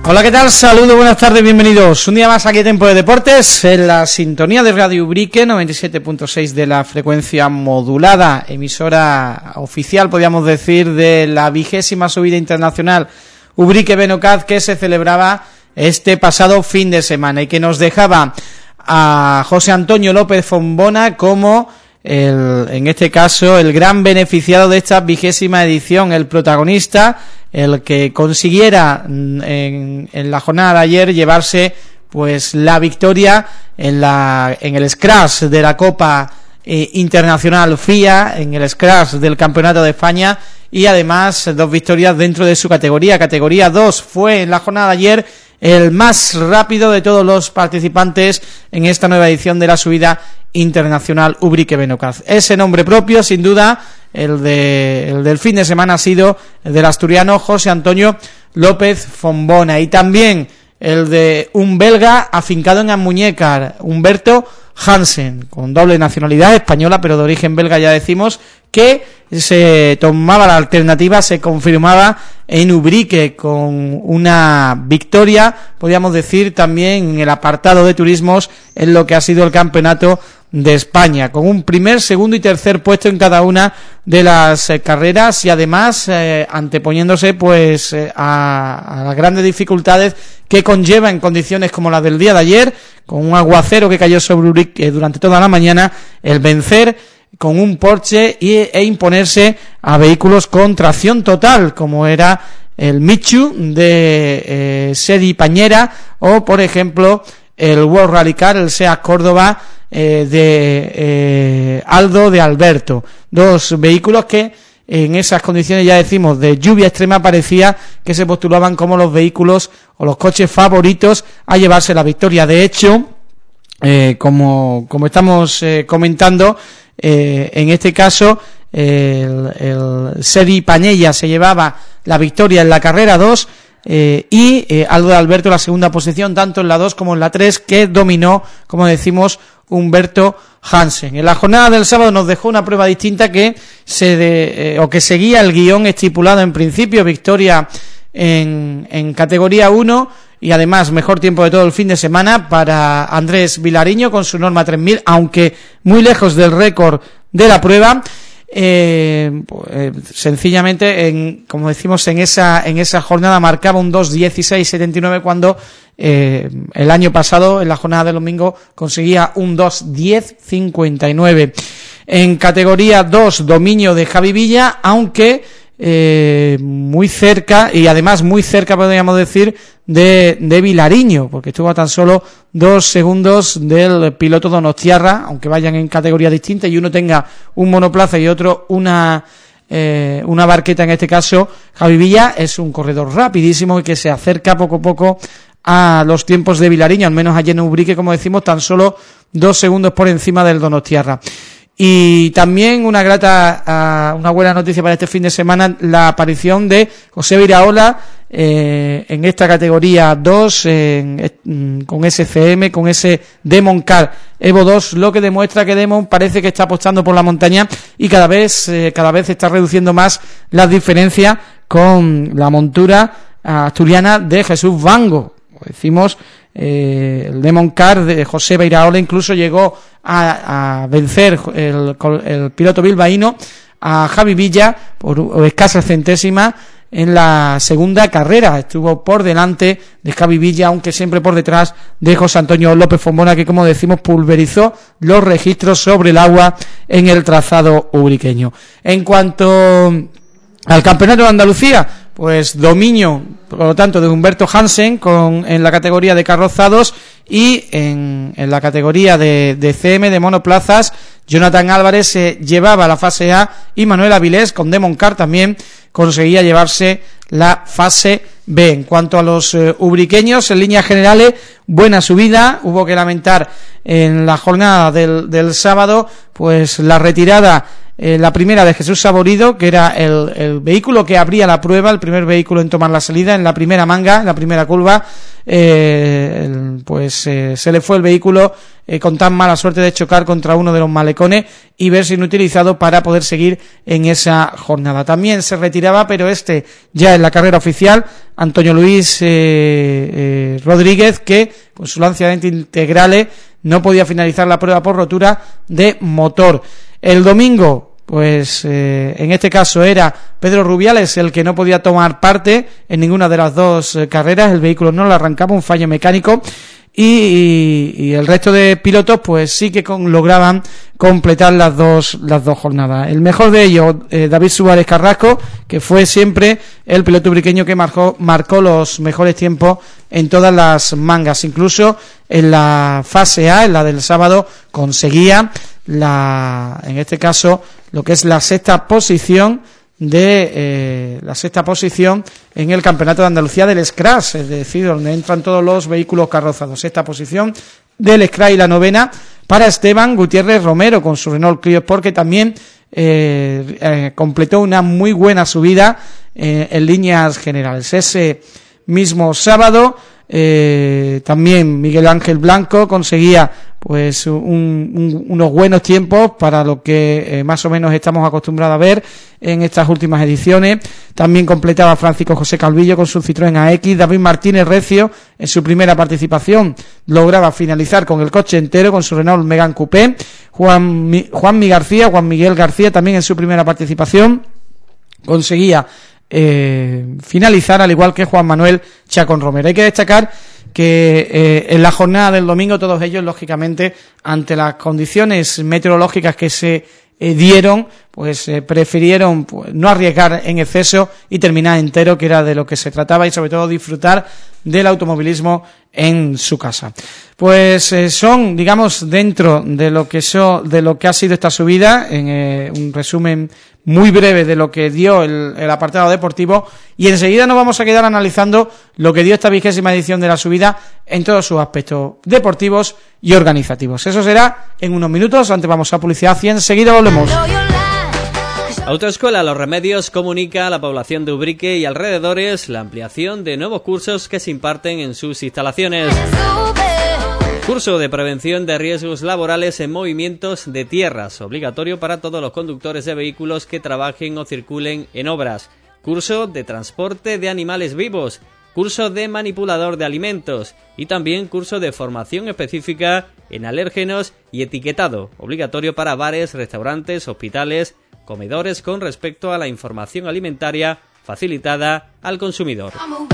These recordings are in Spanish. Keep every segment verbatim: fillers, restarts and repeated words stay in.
Hola, ¿qué tal? Saludos, buenas tardes, bienvenidos un día más aquí a Tiempo de Deportes, en la sintonía de Radio Ubrique, noventa y siete punto seis de la frecuencia modulada, emisora oficial, podríamos decir, de la vigésima subida internacional Ubrique Benocaz, que se celebraba este pasado fin de semana y que nos dejaba a José Antonio López Fombona como el, en este caso, el gran beneficiado de esta vigésima edición, el protagonista, el que consiguiera en, en la jornada de ayer llevarse pues la victoria en la en el scratch de la Copa eh, Internacional F I A, en el scratch del Campeonato de España, y además dos victorias dentro de su categoría. Categoría dos fue en la jornada de ayer el más rápido de todos los participantes en esta nueva edición de la subida internacional Ubrique Benocaz. Ese nombre propio, sin duda, el, de, el del fin de semana ha sido el del asturiano José Antonio López Fombona, y también el de un belga afincado en Almuñécar, Humberto Hansen, con doble nacionalidad española pero de origen belga, ya decimos, que se tomaba la alternativa, se confirmaba en Ubrique con una victoria, podríamos decir, también en el apartado de turismos en lo que ha sido el campeonato de España, con un primer, segundo y tercer puesto en cada una de las eh, carreras, y además eh, anteponiéndose pues eh, a, a las grandes dificultades que conlleva en condiciones como las del día de ayer, con un aguacero que cayó sobre Ubrique durante toda la mañana, el vencer con un Porsche y, e imponerse a vehículos con tracción total, como era el Michu de eh, Sedi Pañera, o por ejemplo el World Rally Car, el SEAT Córdoba eh, de eh, Aldo de Alberto. Dos vehículos que en esas condiciones, ya decimos, de lluvia extrema, parecía que se postulaban como los vehículos o los coches favoritos a llevarse la victoria. De hecho, eh, como, como estamos eh, comentando, eh, en este caso el, el Sedi Pañella se llevaba la victoria en la carrera dos, Eh, y eh, Aldo de Alberto la segunda posición, tanto en la dos como en la tres, que dominó, como decimos, Humberto Hansen. En la jornada del sábado nos dejó una prueba distinta que se de, eh, o que seguía el guión estipulado en principio: victoria en, en categoría uno y además mejor tiempo de todo el fin de semana para Andrés Vilariño con su Norma tres mil, aunque muy lejos del récord de la prueba. Eh, pues, sencillamente, en, como decimos, en esa en esa jornada marcaba un dos dieciséis setenta y nueve, cuando eh, el año pasado, en la jornada del domingo, conseguía un dos diez cincuenta y nueve. En categoría dos, dominio de Javi Villa, aunque eh, muy cerca, y además muy cerca, podríamos decir, de, de Vilariño, porque estuvo a tan solo dos segundos del piloto donostiarra, aunque vayan en categorías distintas y uno tenga un monoplaza y otro una eh, una barqueta. En este caso, Javi Villa es un corredor rapidísimo y que se acerca poco a poco a los tiempos de Vilariño, al menos ayer en Ubrique, como decimos, tan solo dos segundos por encima del donostiarra. Y también una grata, uh, una buena noticia para este fin de semana, la aparición de José Viraola eh, en esta categoría dos, en, con ese C M, con ese Demon Car Evo dos, lo que demuestra que Demon parece que está apostando por la montaña y cada vez eh, cada vez está reduciendo más las diferencias con la montura asturiana de Jesús Vango. Decimos, eh, el Demon Car de José Viraola incluso llegó a, a vencer el, el piloto bilbaíno a Javi Villa por escasa centésima en la segunda carrera. Estuvo por delante de Javi Villa, aunque siempre por detrás de José Antonio López Fombona, que, como decimos, pulverizó los registros sobre el agua en el trazado ubriqueño. En cuanto al Campeonato de Andalucía, pues dominio, por lo tanto, de Humberto Hansen con, en la categoría de carrozados, y en, en la categoría de, de C M, de monoplazas, Jonathan Álvarez se llevaba la fase A y Manuel Avilés con Demon Car también conseguía llevarse la fase B. En cuanto a los eh, ubriqueños, en líneas generales, buena subida. Hubo que lamentar en la jornada del, del sábado pues la retirada, Eh, la primera de Jesús Saborido, que era el, el vehículo que abría la prueba, el primer vehículo en tomar la salida, en la primera manga, en la primera curva, eh, el, pues eh, se le fue el vehículo eh, con tan mala suerte de chocar contra uno de los malecones y verse inutilizado para poder seguir en esa jornada. También se retiraba, pero este ya en la carrera oficial, Antonio Luis eh, eh, Rodríguez, que con su lanzamiento integrales no podía finalizar la prueba por rotura de motor. El domingo, pues eh, en este caso era Pedro Rubiales el que no podía tomar parte en ninguna de las dos eh, carreras, el vehículo no lo arrancaba, un fallo mecánico, y, y, y el resto de pilotos pues sí que con, lograban completar las dos las dos jornadas. El mejor de ellos, eh, David Suárez Carrasco, que fue siempre el piloto ubriqueño que marcó, marcó los mejores tiempos en todas las mangas, incluso en la fase A, en la del sábado, conseguía la, en este caso, lo que es la sexta posición de eh, la sexta posición en el Campeonato de Andalucía del Scratch, es decir, donde entran todos los vehículos carrozados. Sexta posición del Scratch, y la novena para Esteban Gutiérrez Romero con su Renault Clio Sport, que también eh, eh, completó una muy buena subida eh, en líneas generales. Ese mismo sábado eh, también Miguel Ángel Blanco conseguía pues un, un, unos buenos tiempos para lo que eh, más o menos estamos acostumbrados a ver en estas últimas ediciones. También completaba Francisco José Calvillo con su Citroën A X. David Martínez Recio, en su primera participación, lograba finalizar con el coche entero con su Renault Megane Coupé. Juan, Juan Mi García, Juan Miguel García, también en su primera participación conseguía eh, finalizar, al igual que Juan Manuel Chacón Romero. Hay que destacar que eh, en la jornada del domingo todos ellos, lógicamente, ante las condiciones meteorológicas que se eh, dieron, pues eh, prefirieron pues, no arriesgar en exceso y terminar entero, que era de lo que se trataba, y sobre todo disfrutar del automovilismo en su casa. Pues eh, son, digamos, dentro de lo que so, de lo que ha sido esta subida, en eh, un resumen muy breve de lo que dio el, el apartado deportivo, y enseguida nos vamos a quedar analizando lo que dio esta vigésima edición de la subida en todos sus aspectos deportivos y organizativos. Eso será en unos minutos. Antes vamos a publicidad y enseguida volvemos. Autoescuela Los Remedios comunica a la población de Ubrique y alrededores la ampliación de nuevos cursos que se imparten en sus instalaciones. Curso de prevención de riesgos laborales en movimientos de tierras, obligatorio para todos los conductores de vehículos que trabajen o circulen en obras. Curso de transporte de animales vivos, curso de manipulador de alimentos y también curso de formación específica en alérgenos y etiquetado, obligatorio para bares, restaurantes, hospitales, comedores con respecto a la información alimentaria facilitada al consumidor.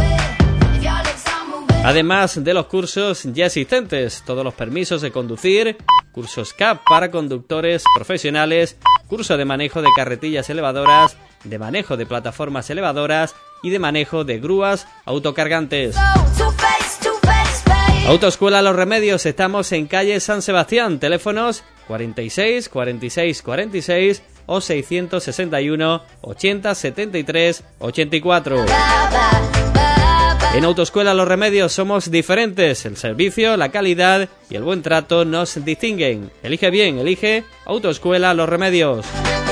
Además de los cursos ya existentes, todos los permisos de conducir, cursos C A P para conductores profesionales, curso de manejo de carretillas elevadoras, de manejo de plataformas elevadoras y de manejo de grúas autocargantes. Autoescuela Los Remedios, estamos en calle San Sebastián, teléfonos cuarenta y seis, cuarenta y seis, cuarenta y seis o seiscientos sesenta y uno, ochenta, setenta y tres, ochenta y cuatro. En Autoescuela Los Remedios somos diferentes, el servicio, la calidad y el buen trato nos distinguen. Elige bien, elige Autoescuela Los Remedios.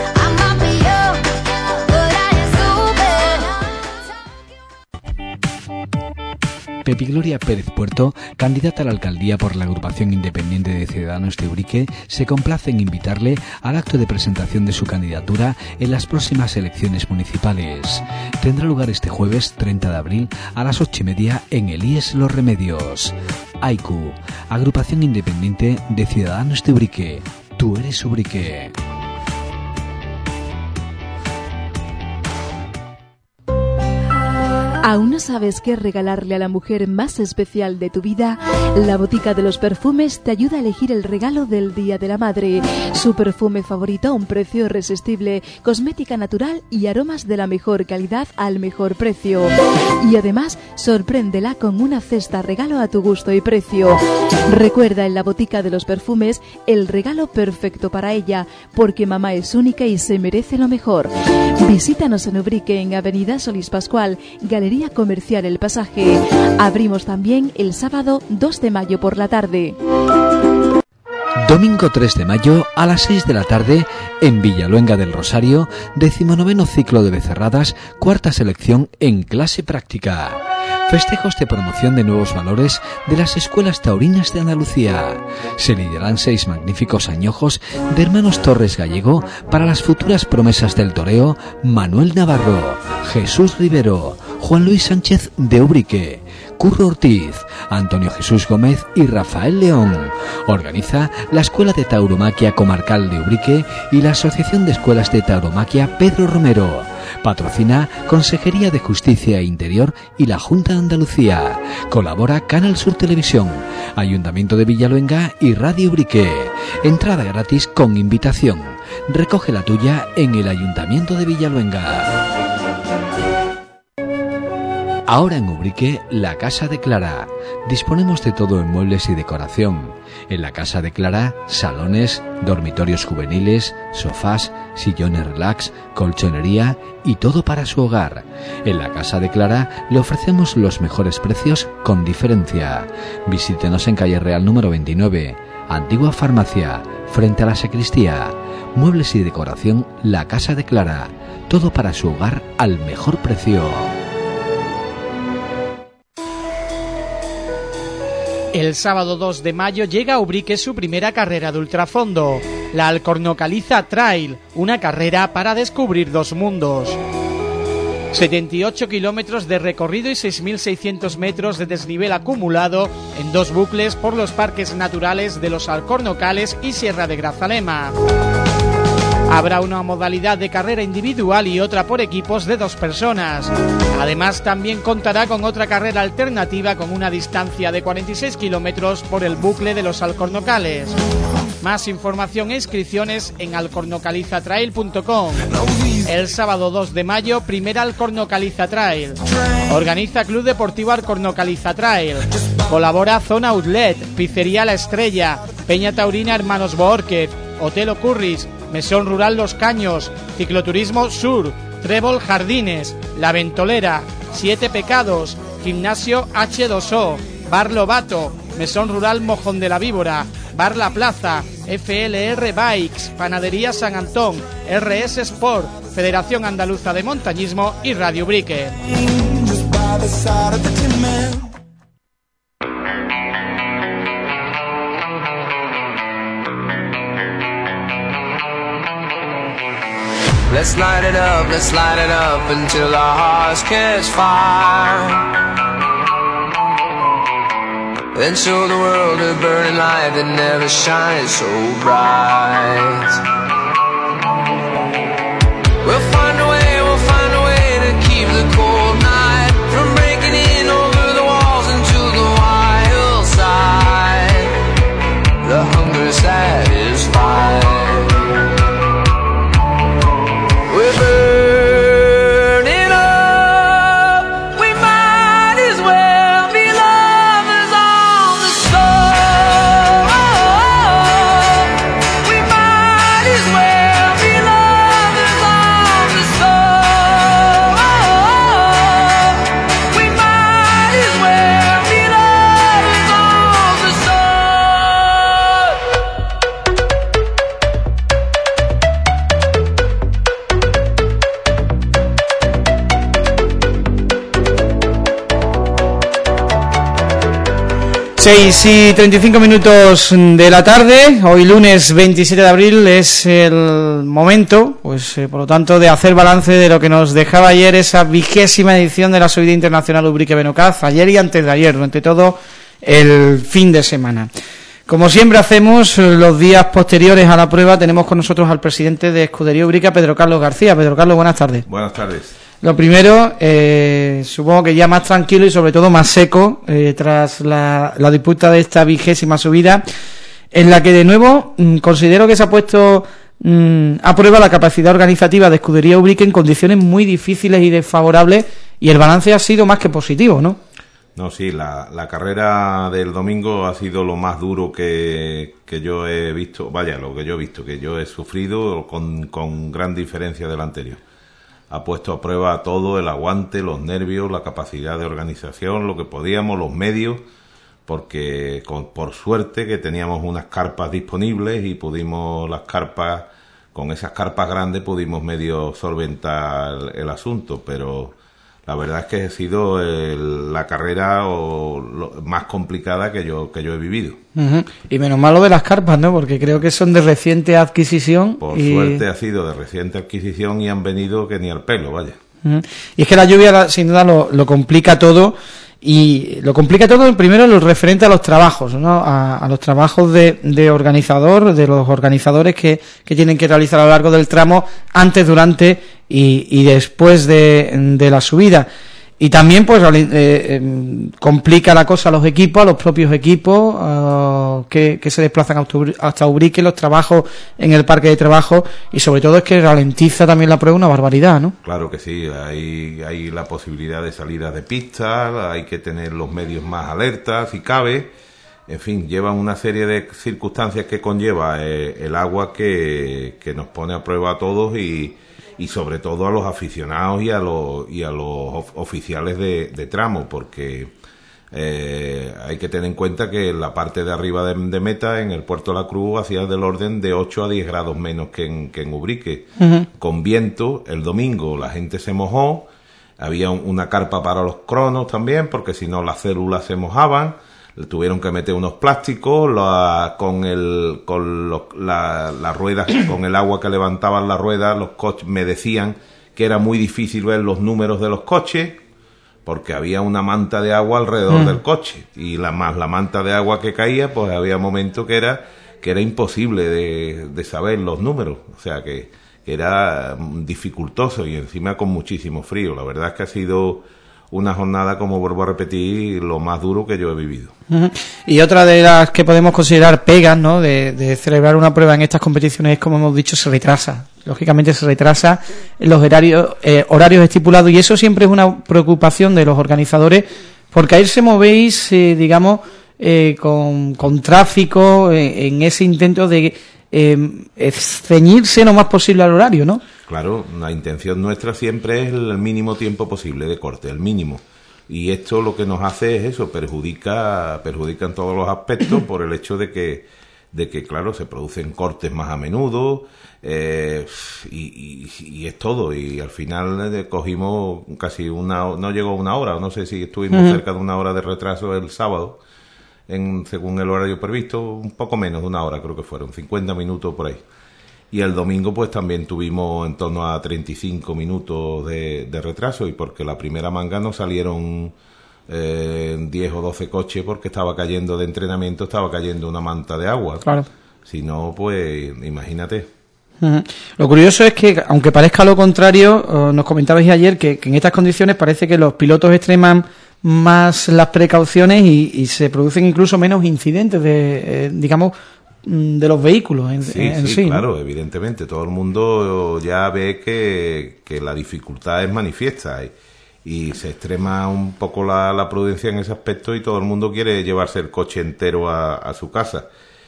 Pepi Gloria Pérez Puerto, candidata a la alcaldía por la agrupación independiente de Ciudadanos de Ubrique, se complace en invitarle al acto de presentación de su candidatura en las próximas elecciones municipales. Tendrá lugar este jueves treinta de abril a las ocho y media en el I E S Los Remedios. A I C U, agrupación independiente de Ciudadanos de Ubrique. Tú eres Ubrique. ¿Aún no sabes qué regalarle a la mujer más especial de tu vida? La Botica de los Perfumes te ayuda a elegir el regalo del Día de la Madre. Su perfume favorito a un precio irresistible, cosmética natural y aromas de la mejor calidad al mejor precio. Y además, sorpréndela con una cesta regalo a tu gusto y precio. Recuerda, en la Botica de los Perfumes, el regalo perfecto para ella, porque mamá es única y se merece lo mejor. Visítanos en Ubrique, en Avenida Solís Pascual, Galería Comercial El Pasaje. Abrimos también el sábado dos de mayo por la tarde. Domingo tres de mayo a las seis de la tarde en Villaluenga del Rosario, decimonoveno ciclo de becerradas, cuarta selección en clase práctica. Festejos de promoción de nuevos valores de las escuelas taurinas de Andalucía. Se lidiarán seis magníficos añojos de hermanos Torres Gallego para las futuras promesas del toreo Manuel Navarro, Jesús Rivero, Juan Luis Sánchez de Ubrique, Curro Ortiz, Antonio Jesús Gómez y Rafael León. Organiza la Escuela de Tauromaquia Comarcal de Ubrique y la Asociación de Escuelas de Tauromaquia Pedro Romero. Patrocina Consejería de Justicia e Interior y la Junta de Andalucía. Colabora Canal Sur Televisión, Ayuntamiento de Villaluenga y Radio Ubrique. Entrada gratis con invitación. Recoge la tuya en el Ayuntamiento de Villaluenga. Ahora en Ubrique, la Casa de Clara. Disponemos de todo en muebles y decoración. En la Casa de Clara, salones, dormitorios juveniles, sofás, sillones relax, colchonería y todo para su hogar. En la Casa de Clara le ofrecemos los mejores precios con diferencia. Visítenos en calle Real número veintinueve, Antigua Farmacia, frente a la sacristía. Muebles y decoración, la Casa de Clara. Todo para su hogar al mejor precio. El sábado dos de mayo llega a Ubrique su primera carrera de ultrafondo, la Alcornocaliza Trail, una carrera para descubrir dos mundos. setenta y ocho kilómetros de recorrido y seis mil seiscientos metros de desnivel acumulado en dos bucles por los parques naturales de los Alcornocales y Sierra de Grazalema. Habrá una modalidad de carrera individual y otra por equipos de dos personas. Además, también contará con otra carrera alternativa con una distancia de cuarenta y seis kilómetros por el bucle de los Alcornocales. Más información e inscripciones en alcornocaliza trail punto com. El sábado dos de mayo, primera Alcornocaliza Trail. Organiza Club Deportivo Alcornocaliza Trail. Colabora Zona Outlet, Pizzería La Estrella, Peña Taurina Hermanos Boórquez, Hotel Ocurris, Mesón Rural Los Caños, Cicloturismo Sur, Trébol Jardines, La Ventolera, Siete Pecados, Gimnasio hache dos o, Bar Lobato, Mesón Rural Mojón de la Víbora, Bar La Plaza, F L R Bikes, Panadería San Antón, R S Sport, Federación Andaluza de Montañismo y Radio Ubrique. Let's light it up, let's light it up until our hearts catch fire. Then show the world a burning light that never shines so bright. We'll find a way, we'll find a way to keep the cold night from breaking in over the walls into the wild side. The hunger satisfied. We're burning up, we might as well be lovers on the soul. We might as well be lovers on the soul. We might as well be lovers on the soul. seis y treinta y cinco minutos de la tarde, hoy lunes veintisiete de abril, es el momento, pues eh, por lo tanto, de hacer balance de lo que nos dejaba ayer esa vigésima edición de la Subida Internacional Ubrique Benocaz, ayer y antes de ayer, durante todo el fin de semana. Como siempre hacemos, los días posteriores a la prueba tenemos con nosotros al presidente de Escudería Ubrique, Pedro Carlos García. Pedro Carlos, buenas tardes. Buenas tardes. Lo primero, eh, supongo que ya más tranquilo y sobre todo más seco eh, tras la, la disputa de esta vigésima subida, en la que de nuevo mmm, considero que se ha puesto mmm, a prueba la capacidad organizativa de Escudería Ubrique en condiciones muy difíciles y desfavorables, y el balance ha sido más que positivo, ¿no? No, sí, la, la carrera del domingo ha sido lo más duro que, que yo he visto, vaya, lo que yo he visto, que yo he sufrido con, con gran diferencia del anterior. Ha puesto a prueba todo, el aguante, los nervios, la capacidad de organización, lo que podíamos, los medios, porque con, por suerte que teníamos unas carpas disponibles y pudimos las carpas, con esas carpas grandes pudimos medio solventar el, el asunto, pero La verdad es que ha sido el, la carrera o lo, más complicada que yo que yo he vivido. Uh-huh. Y menos mal lo de las carpas, ¿no? Porque creo que son de reciente adquisición. Por y... suerte ha sido de reciente adquisición y han venido que ni al pelo, vaya. Uh-huh. Y es que la lluvia sin duda lo, lo complica todo. Y lo complica todo primero lo referente a los trabajos, ¿no? A, a los trabajos de, de organizador, de los organizadores que, que tienen que realizar a lo largo del tramo, antes, durante y, y después de, de la subida. Y también pues eh, eh, complica la cosa a los equipos, a los propios equipos uh, que, que se desplazan hasta Ubrique, los trabajos en el parque de trabajo, y sobre todo es que ralentiza también la prueba una barbaridad, ¿no? Claro que sí, hay, hay la posibilidad de salidas de pista, hay que tener los medios más alertas si cabe, en fin, llevan una serie de circunstancias que conlleva eh, el agua que, que nos pone a prueba a todos y y sobre todo a los aficionados y a los y a los oficiales de, de tramo, porque eh, hay que tener en cuenta que la parte de arriba de, de meta, en el Puerto de la Cruz, hacía del orden de ocho a diez grados menos que en, que en Ubrique. Uh-huh. Con viento, el domingo la gente se mojó, había un, una carpa para los cronos también, porque si no las células se mojaban, le tuvieron que meter unos plásticos la, con el con los, la, las ruedas, con el agua que levantaban las ruedas, los coches me decían que era muy difícil ver los números de los coches porque había una manta de agua alrededor mm. del coche, y la más la manta de agua que caía, pues había momentos que era que era imposible de, de saber los números, o sea que, que era dificultoso y encima con muchísimo frío. La verdad es que ha sido una jornada, como vuelvo a repetir, lo más duro que yo he vivido. Uh-huh. Y otra de las que podemos considerar pegas, ¿no?, de, de celebrar una prueba en estas competiciones es, como hemos dicho, se retrasa. Lógicamente se retrasa en los horarios, eh, horarios estipulados, y eso siempre es una preocupación de los organizadores, porque ahí se movéis, eh, digamos, eh, con, con tráfico, eh, en ese intento de eh, ceñirse lo más posible al horario, ¿no? Claro, la intención nuestra siempre es el mínimo tiempo posible de corte, el mínimo. Y esto lo que nos hace es eso, perjudica, perjudica en todos los aspectos por el hecho de que, de que claro, se producen cortes más a menudo, eh, y, y, y es todo. Y al final eh, cogimos casi una, no llegó una hora, no sé si estuvimos uh-huh. cerca de una hora de retraso el sábado, en, según el horario previsto, un poco menos de una hora creo que fueron, cincuenta minutos por ahí. Y el domingo pues también tuvimos en torno a treinta y cinco minutos de, de retraso, y porque la primera manga no salieron eh, diez o doce coches porque estaba cayendo de entrenamiento, estaba cayendo una manta de agua. Claro. Si no, pues imagínate. Uh-huh. Lo curioso es que, aunque parezca lo contrario, uh, nos comentabais ayer que, que en estas condiciones parece que los pilotos extreman más las precauciones y, y se producen incluso menos incidentes de, eh, digamos, de los vehículos en sí. en sí, sí, claro, ¿no? Evidentemente, todo el mundo ya ve que, que la dificultad es manifiesta y, y se extrema un poco la, la prudencia en ese aspecto, y todo el mundo quiere llevarse el coche entero a, a su casa.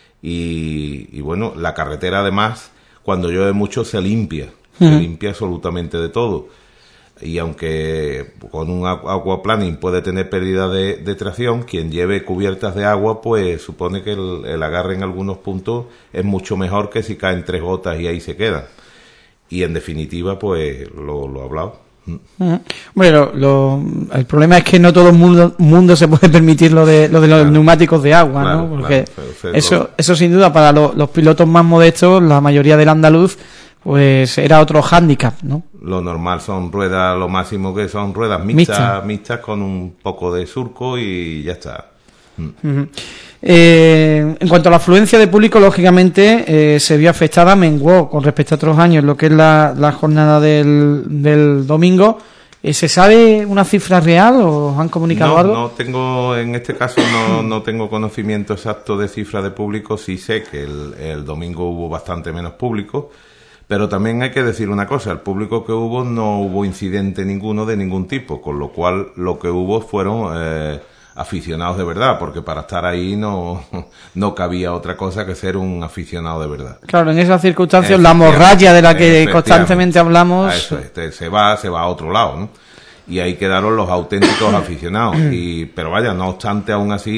Y, y bueno, la carretera además, cuando llueve mucho, se limpia, uh-huh. se limpia absolutamente de todo. Y aunque con un aquaplaning puede tener pérdida de, de tracción, quien lleve cubiertas de agua, pues supone que el, el agarre en algunos puntos es mucho mejor que si caen tres gotas y ahí se quedan. Y en definitiva, pues lo, lo he hablado. Uh-huh. Bueno, lo, el problema es que no todo el mundo, mundo se puede permitir lo de, lo de los claro. neumáticos de agua, claro, ¿no? Porque claro, pero, pero, eso, eso sin duda para lo, los pilotos más modestos, la mayoría del andaluz, pues era otro hándicap, ¿no? Lo normal son ruedas, lo máximo que son ruedas mixtas, Mixta. mixtas con un poco de surco y ya está. Uh-huh. Eh, en cuanto a la afluencia de público, lógicamente eh, se vio afectada, menguó con respecto a otros años lo que es la, la jornada del, del domingo. Eh, ¿Se sabe una cifra real o os han comunicado no, algo? No tengo, en este caso no, no tengo conocimiento exacto de cifra de público. Sí sé que el, el domingo hubo bastante menos público. Pero también hay que decir una cosa, el público que hubo no hubo incidente ninguno de ningún tipo, con lo cual lo que hubo fueron eh, aficionados de verdad, porque para estar ahí no, no cabía otra cosa que ser un aficionado de verdad. Claro, en esas circunstancias la morralla de la que constantemente hablamos... Eso, este, se va, se va a otro lado, ¿no? Y ahí quedaron los auténticos aficionados. Y, pero vaya, no obstante, aún así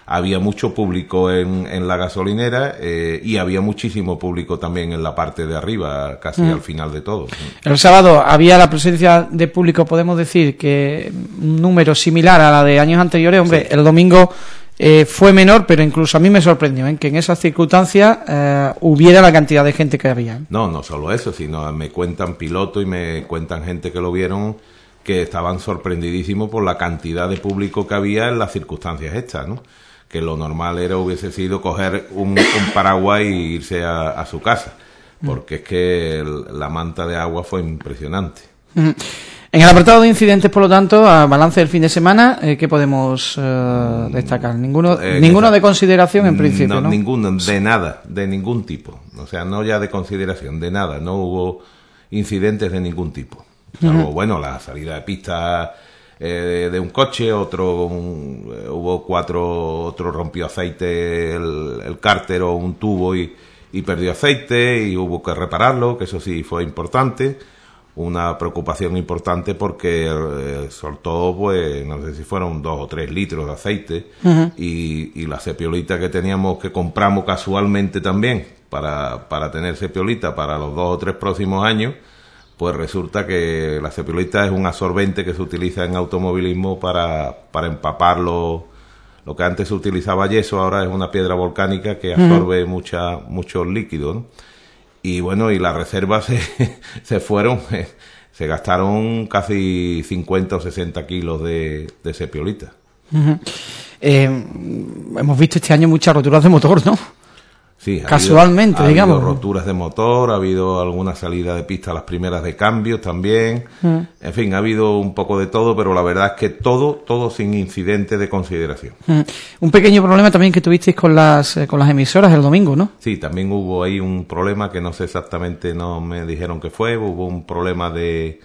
había mucho público en, en la gasolinera eh, y había muchísimo público también en la parte de arriba, casi mm. al final de todo. El sábado había la presencia de público, podemos decir que un número similar a la de años anteriores. Hombre, sí. El domingo eh, fue menor, pero incluso a mí me sorprendió ¿eh? que en esas circunstancias eh, hubiera la cantidad de gente que había. No, no solo eso, sino me cuentan pilotos y me cuentan gente que lo vieron, que estaban sorprendidísimos por la cantidad de público que había en las circunstancias estas, ¿no? Que lo normal era hubiese sido coger un, un paraguas y irse a, a su casa, porque mm. es que el, la manta de agua fue impresionante. Mm. En el apartado de incidentes, por lo tanto, a balance del fin de semana, eh, ¿qué podemos eh, destacar? Ninguno eh, ninguno esa, de consideración en principio, ¿no? ¿no? Ninguno, de nada, de ningún tipo. O sea, no ya de consideración, de nada. No hubo incidentes de ningún tipo. Salvo, uh-huh. bueno, la salida de pista eh, de un coche, otro un, eh, hubo cuatro, otro rompió aceite el, el cárter o un tubo y, y perdió aceite y hubo que repararlo, que eso sí fue importante. Una preocupación importante porque eh, soltó, pues, no sé si fueron dos o tres litros de aceite uh-huh. y, y la cepiolita que teníamos, que compramos casualmente también para, para tener cepiolita para los dos o tres próximos años, pues resulta que la cepiolita es un absorbente que se utiliza en automovilismo para, para empapar lo, lo que antes se utilizaba yeso, ahora es una piedra volcánica que absorbe uh-huh. mucha, mucho líquido, ¿no? Y bueno, y las reservas se, se fueron, se gastaron casi cincuenta o sesenta kilos de, de cepiolita. Uh-huh. Eh, hemos visto este año muchas roturas de motor, ¿no? Sí, ha casualmente, habido, ha digamos. Ha habido roturas de motor, ha habido alguna salida de pista, las primeras de cambios también. Mm. En fin, ha habido un poco de todo, pero la verdad es que todo, todo sin incidente de consideración. Mm. Un pequeño problema también que tuvisteis con las eh, con las emisoras el domingo, ¿no? Sí, también hubo ahí un problema que no sé exactamente, no me dijeron qué fue. Hubo un problema de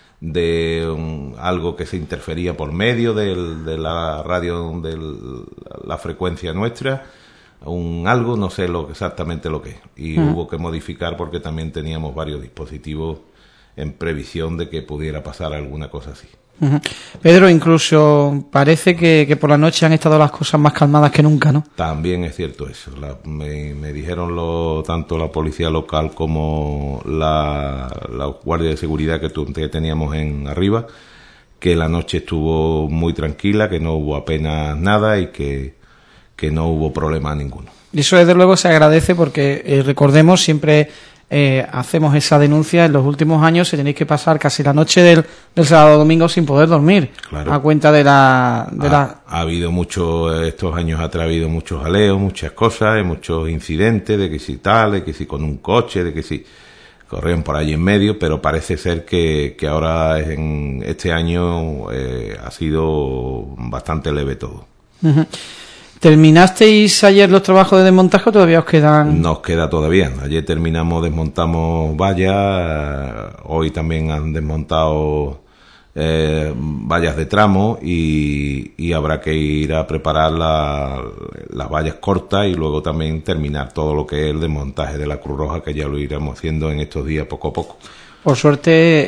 de um, algo que se interfería por medio del, de la radio, de la frecuencia nuestra. Un algo, no sé lo exactamente lo que es, y uh-huh. hubo que modificar porque también teníamos varios dispositivos en previsión de que pudiera pasar alguna cosa así. Uh-huh. Pedro, incluso parece que, que por la noche han estado las cosas más calmadas que nunca, ¿no? También es cierto eso. La, me, me dijeron lo, tanto la policía local como la, la guardia de seguridad que, tu, que teníamos en arriba, que la noche estuvo muy tranquila, que no hubo apenas nada y que que no hubo problema ninguno. Y eso desde luego se agradece porque eh, recordemos, siempre eh, hacemos esa denuncia, en los últimos años se tenéis que pasar casi la noche del, del sábado domingo sin poder dormir, claro. a cuenta de la... De ha, la... ha habido mucho, estos años atrás ha habido muchos jaleos, muchas cosas, muchos incidentes, de que si tal, de que si con un coche, de que si corrían por allí en medio, pero parece ser que, que ahora en este año eh, ha sido bastante leve todo. Uh-huh. ¿Terminasteis ayer los trabajos de desmontaje o todavía os quedan...? Nos queda todavía. Ayer terminamos, desmontamos vallas, hoy también han desmontado eh, vallas de tramo y, y habrá que ir a preparar la, las vallas cortas y luego también terminar todo lo que es el desmontaje de la Cruz Roja, que ya lo iremos haciendo en estos días poco a poco. Por suerte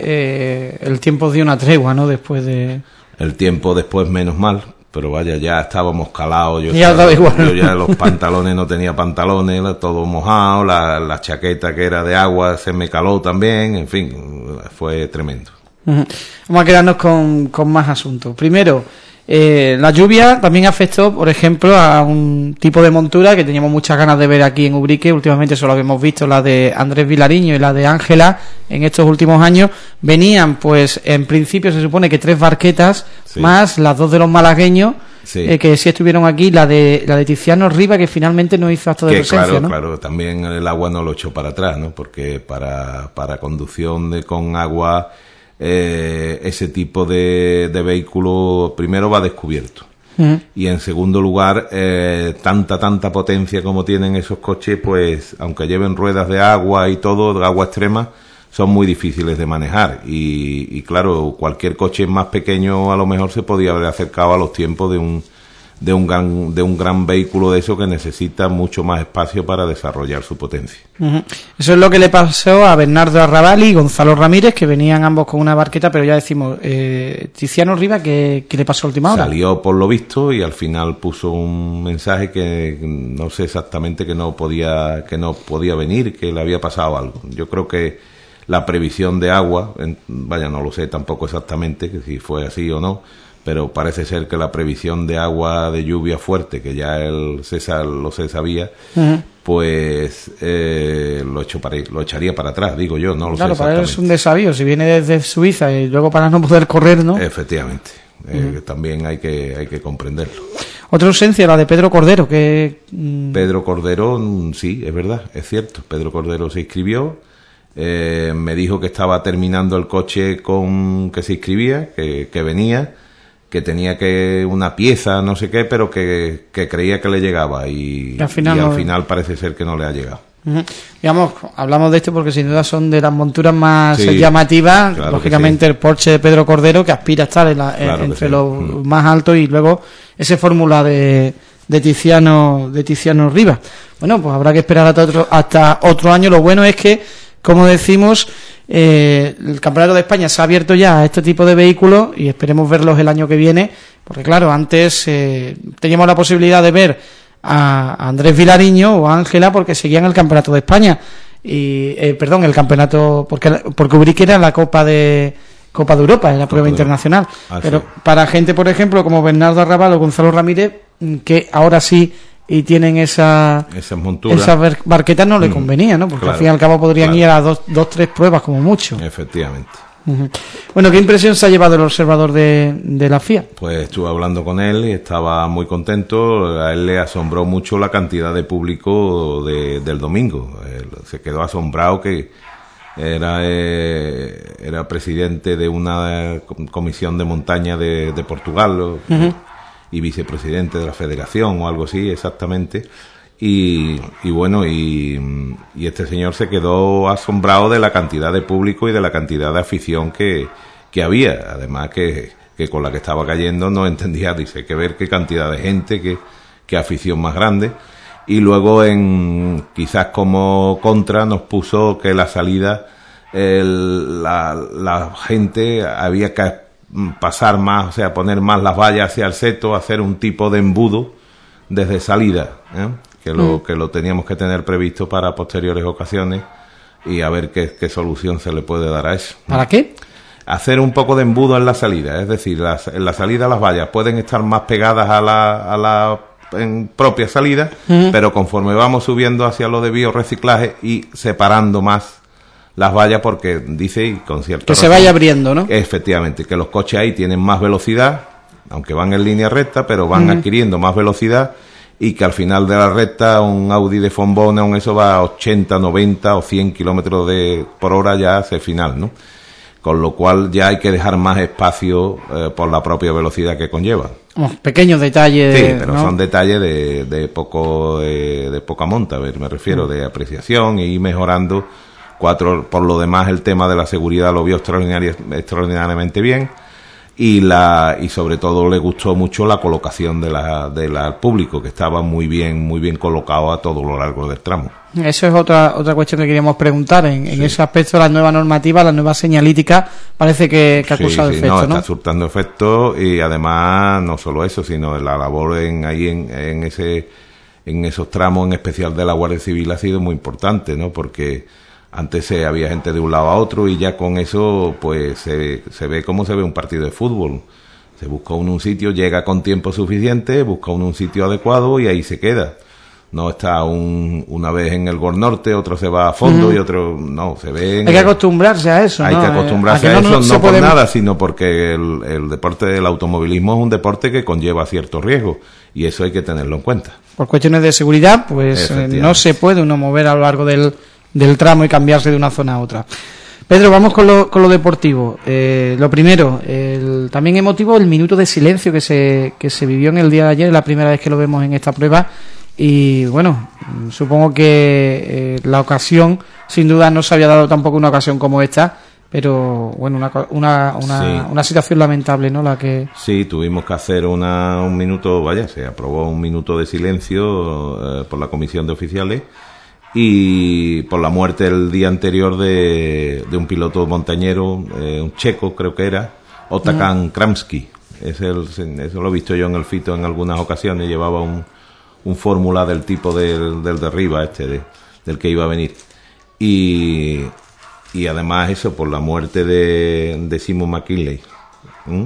eh, el tiempo dio una tregua, ¿no? Después de... El tiempo después menos mal. Pero vaya, ya estábamos calados, yo, ya, estaba, igual. yo ya los pantalones no tenía pantalones, todo mojado, la, la chaqueta que era de agua se me caló también, en fin, fue tremendo. Uh-huh. Vamos a quedarnos con, con más asuntos. Primero, eh, la lluvia también afectó, por ejemplo, a un tipo de montura que teníamos muchas ganas de ver aquí en Ubrique. Últimamente solo habíamos visto la de Andrés Vilariño y la de Ángela en estos últimos años. Venían, pues, en principio se supone que tres barquetas, sí. más las dos de los malagueños, sí. Eh, que sí estuvieron aquí, la de la de Tiziano Riva, que finalmente no hizo acto de que, presencia, claro, ¿no? Claro, también el agua no lo echó para atrás, ¿no? Porque para, para conducción de con agua... Eh, ese tipo de, de vehículo primero va descubierto uh-huh. y en segundo lugar eh, tanta tanta potencia como tienen esos coches, pues aunque lleven ruedas de agua y todo, de agua extrema, son muy difíciles de manejar y, y claro, cualquier coche más pequeño a lo mejor se podía haber acercado a los tiempos de un de un gran de un gran vehículo de eso que necesita mucho más espacio para desarrollar su potencia. Uh-huh. Eso es lo que le pasó a Bernardo Arrabal y Gonzalo Ramírez, que venían ambos con una barqueta, pero ya decimos, eh, Tiziano Rivas, ¿qué, qué le pasó a última hora? Salió por lo visto y al final puso un mensaje que no sé exactamente, que no podía que no podía venir, que le había pasado algo. Yo creo que la previsión de agua, en, vaya, no lo sé tampoco exactamente, que si fue así o no, pero parece ser que la previsión de agua de lluvia fuerte, que ya él se, lo se sabía, uh-huh. pues eh, lo, echo para, lo echaría para atrás, digo yo, no lo claro, sé exactamente. Claro, para él es un desavío, si viene desde Suiza y luego para no poder correr, ¿no? Efectivamente, uh-huh. eh, también hay que, hay que comprenderlo. Otra ausencia, la de Pedro Cordero, que... Mm... Pedro Cordero, sí, es verdad, es cierto, Pedro Cordero se inscribió, eh, me dijo que estaba terminando el coche con que se inscribía, que, que venía, que tenía que una pieza, no sé qué, pero que, que creía que le llegaba y, y, al final, y al no... final parece ser que no le ha llegado. Uh-huh. Digamos, hablamos de esto porque sin duda son de las monturas más sí, llamativas, claro, lógicamente sí. El Porsche de Pedro Cordero, que aspira a estar en la, claro en, entre sí. los uh-huh. más altos, y luego ese fórmula de, de Tiziano de Tiziano Rivas. Bueno, pues habrá que esperar hasta otro, hasta otro año. Lo bueno es que, como decimos, eh, el Campeonato de España se ha abierto ya a este tipo de vehículos y esperemos verlos el año que viene, porque claro, antes eh, teníamos la posibilidad de ver a Andrés Vilariño o a Ángela porque seguían el Campeonato de España y eh, perdón, el campeonato porque porque Ubrique era la Copa de Copa de Europa, en la prueba internacional, ah, pero sí. Para gente, por ejemplo, como Bernardo Arrabal o Gonzalo Ramírez, que ahora sí y tienen esa esas monturas, esas barquetas, no le convenía, ¿no? Porque claro, al fin y al cabo podrían claro. ir a dos, dos, tres pruebas como mucho. Efectivamente. Uh-huh. Bueno, ¿qué impresión se ha llevado el observador de, de la F I A? Pues estuve hablando con él y estaba muy contento. A él le asombró mucho la cantidad de público de, del domingo. Él se quedó asombrado que era eh, era presidente de una comisión de montaña de, de Portugal, uh-huh. y vicepresidente de la federación o algo así, exactamente. Y, y bueno, y, y este señor se quedó asombrado de la cantidad de público y de la cantidad de afición que, que había. Además que, que con la que estaba cayendo no entendía, dice, que ver qué cantidad de gente, qué, qué afición más grande. Y luego, en quizás como contra, nos puso que la salida, el, la, la gente había que pasar más, o sea, poner más las vallas hacia el seto, hacer un tipo de embudo desde salida, ¿eh? que lo, mm. que lo teníamos que tener previsto para posteriores ocasiones y a ver qué, qué solución se le puede dar a eso. ¿Para qué? Hacer un poco de embudo en la salida, es decir, las, en la salida las vallas pueden estar más pegadas a la, a la en propia salida, mm. pero conforme vamos subiendo hacia lo de biorreciclaje y separando más las vallas, porque dice, y con cierta que razón, se vaya abriendo, ¿no? Efectivamente, que los coches ahí tienen más velocidad, aunque van en línea recta, pero van mm. adquiriendo más velocidad, y que al final de la recta un Audi de Fombona, un eso va a ochenta, noventa o cien kilómetros de por hora ya hacia el final, ¿no? Con lo cual ya hay que dejar más espacio eh, por la propia velocidad que conlleva. Oh, pequeños detalles. Sí, pero ¿no? son detalles de, de poco de, de poca monta, a ver, me refiero, mm. de apreciación, y ir mejorando. Cuatro, por lo demás, el tema de la seguridad lo vio extraordinariamente bien, y la y sobre todo le gustó mucho la colocación de la del público, que estaba muy bien muy bien colocado a todo lo largo del tramo. Eso es otra otra cuestión que queríamos preguntar en, en sí. ese aspecto. La nueva normativa, la nueva señalítica parece que, que ha causado sí, sí, efecto, no, ¿no? Está surtando efecto, y además no solo eso, sino la labor en ahí en, en ese en esos tramos, en especial de la Guardia Civil, ha sido muy importante, ¿no? Porque antes eh, había gente de un lado a otro, y ya con eso pues se, se ve como se ve un partido de fútbol. Se busca uno un sitio, llega con tiempo suficiente, busca uno un sitio adecuado y ahí se queda. No está un, una vez en el Gol Norte, otro se va a fondo, uh-huh. y otro no, se ve... Hay que acostumbrarse a eso, Hay ¿no? que acostumbrarse a, a, que a no, eso, no, no por puede... nada, sino porque el, el deporte del automovilismo es un deporte que conlleva cierto riesgo, y eso hay que tenerlo en cuenta. Por cuestiones de seguridad, pues eh, no se puede uno mover a lo largo del... del tramo y cambiarse de una zona a otra. Pedro, vamos con lo, con lo deportivo. Eh, lo primero, el, también emotivo el minuto de silencio que se que se vivió en el día de ayer, la primera vez que lo vemos en esta prueba, y bueno, supongo que eh, la ocasión, sin duda no se había dado tampoco una ocasión como esta pero bueno, una una una, sí. una situación lamentable, ¿no? La que sí, tuvimos que hacer una, un minuto, vaya, se aprobó un minuto de silencio eh, por la comisión de oficiales y por la muerte el día anterior de, de un piloto montañero, eh, un checo creo que era, Otakar Kramski. Es el, eso lo he visto yo en el Fito en algunas ocasiones, llevaba un, un fórmula del tipo del, del de arriba, este, de, del que iba a venir. Y, y además eso, por la muerte de, de Simon McKinley. ¿Mm?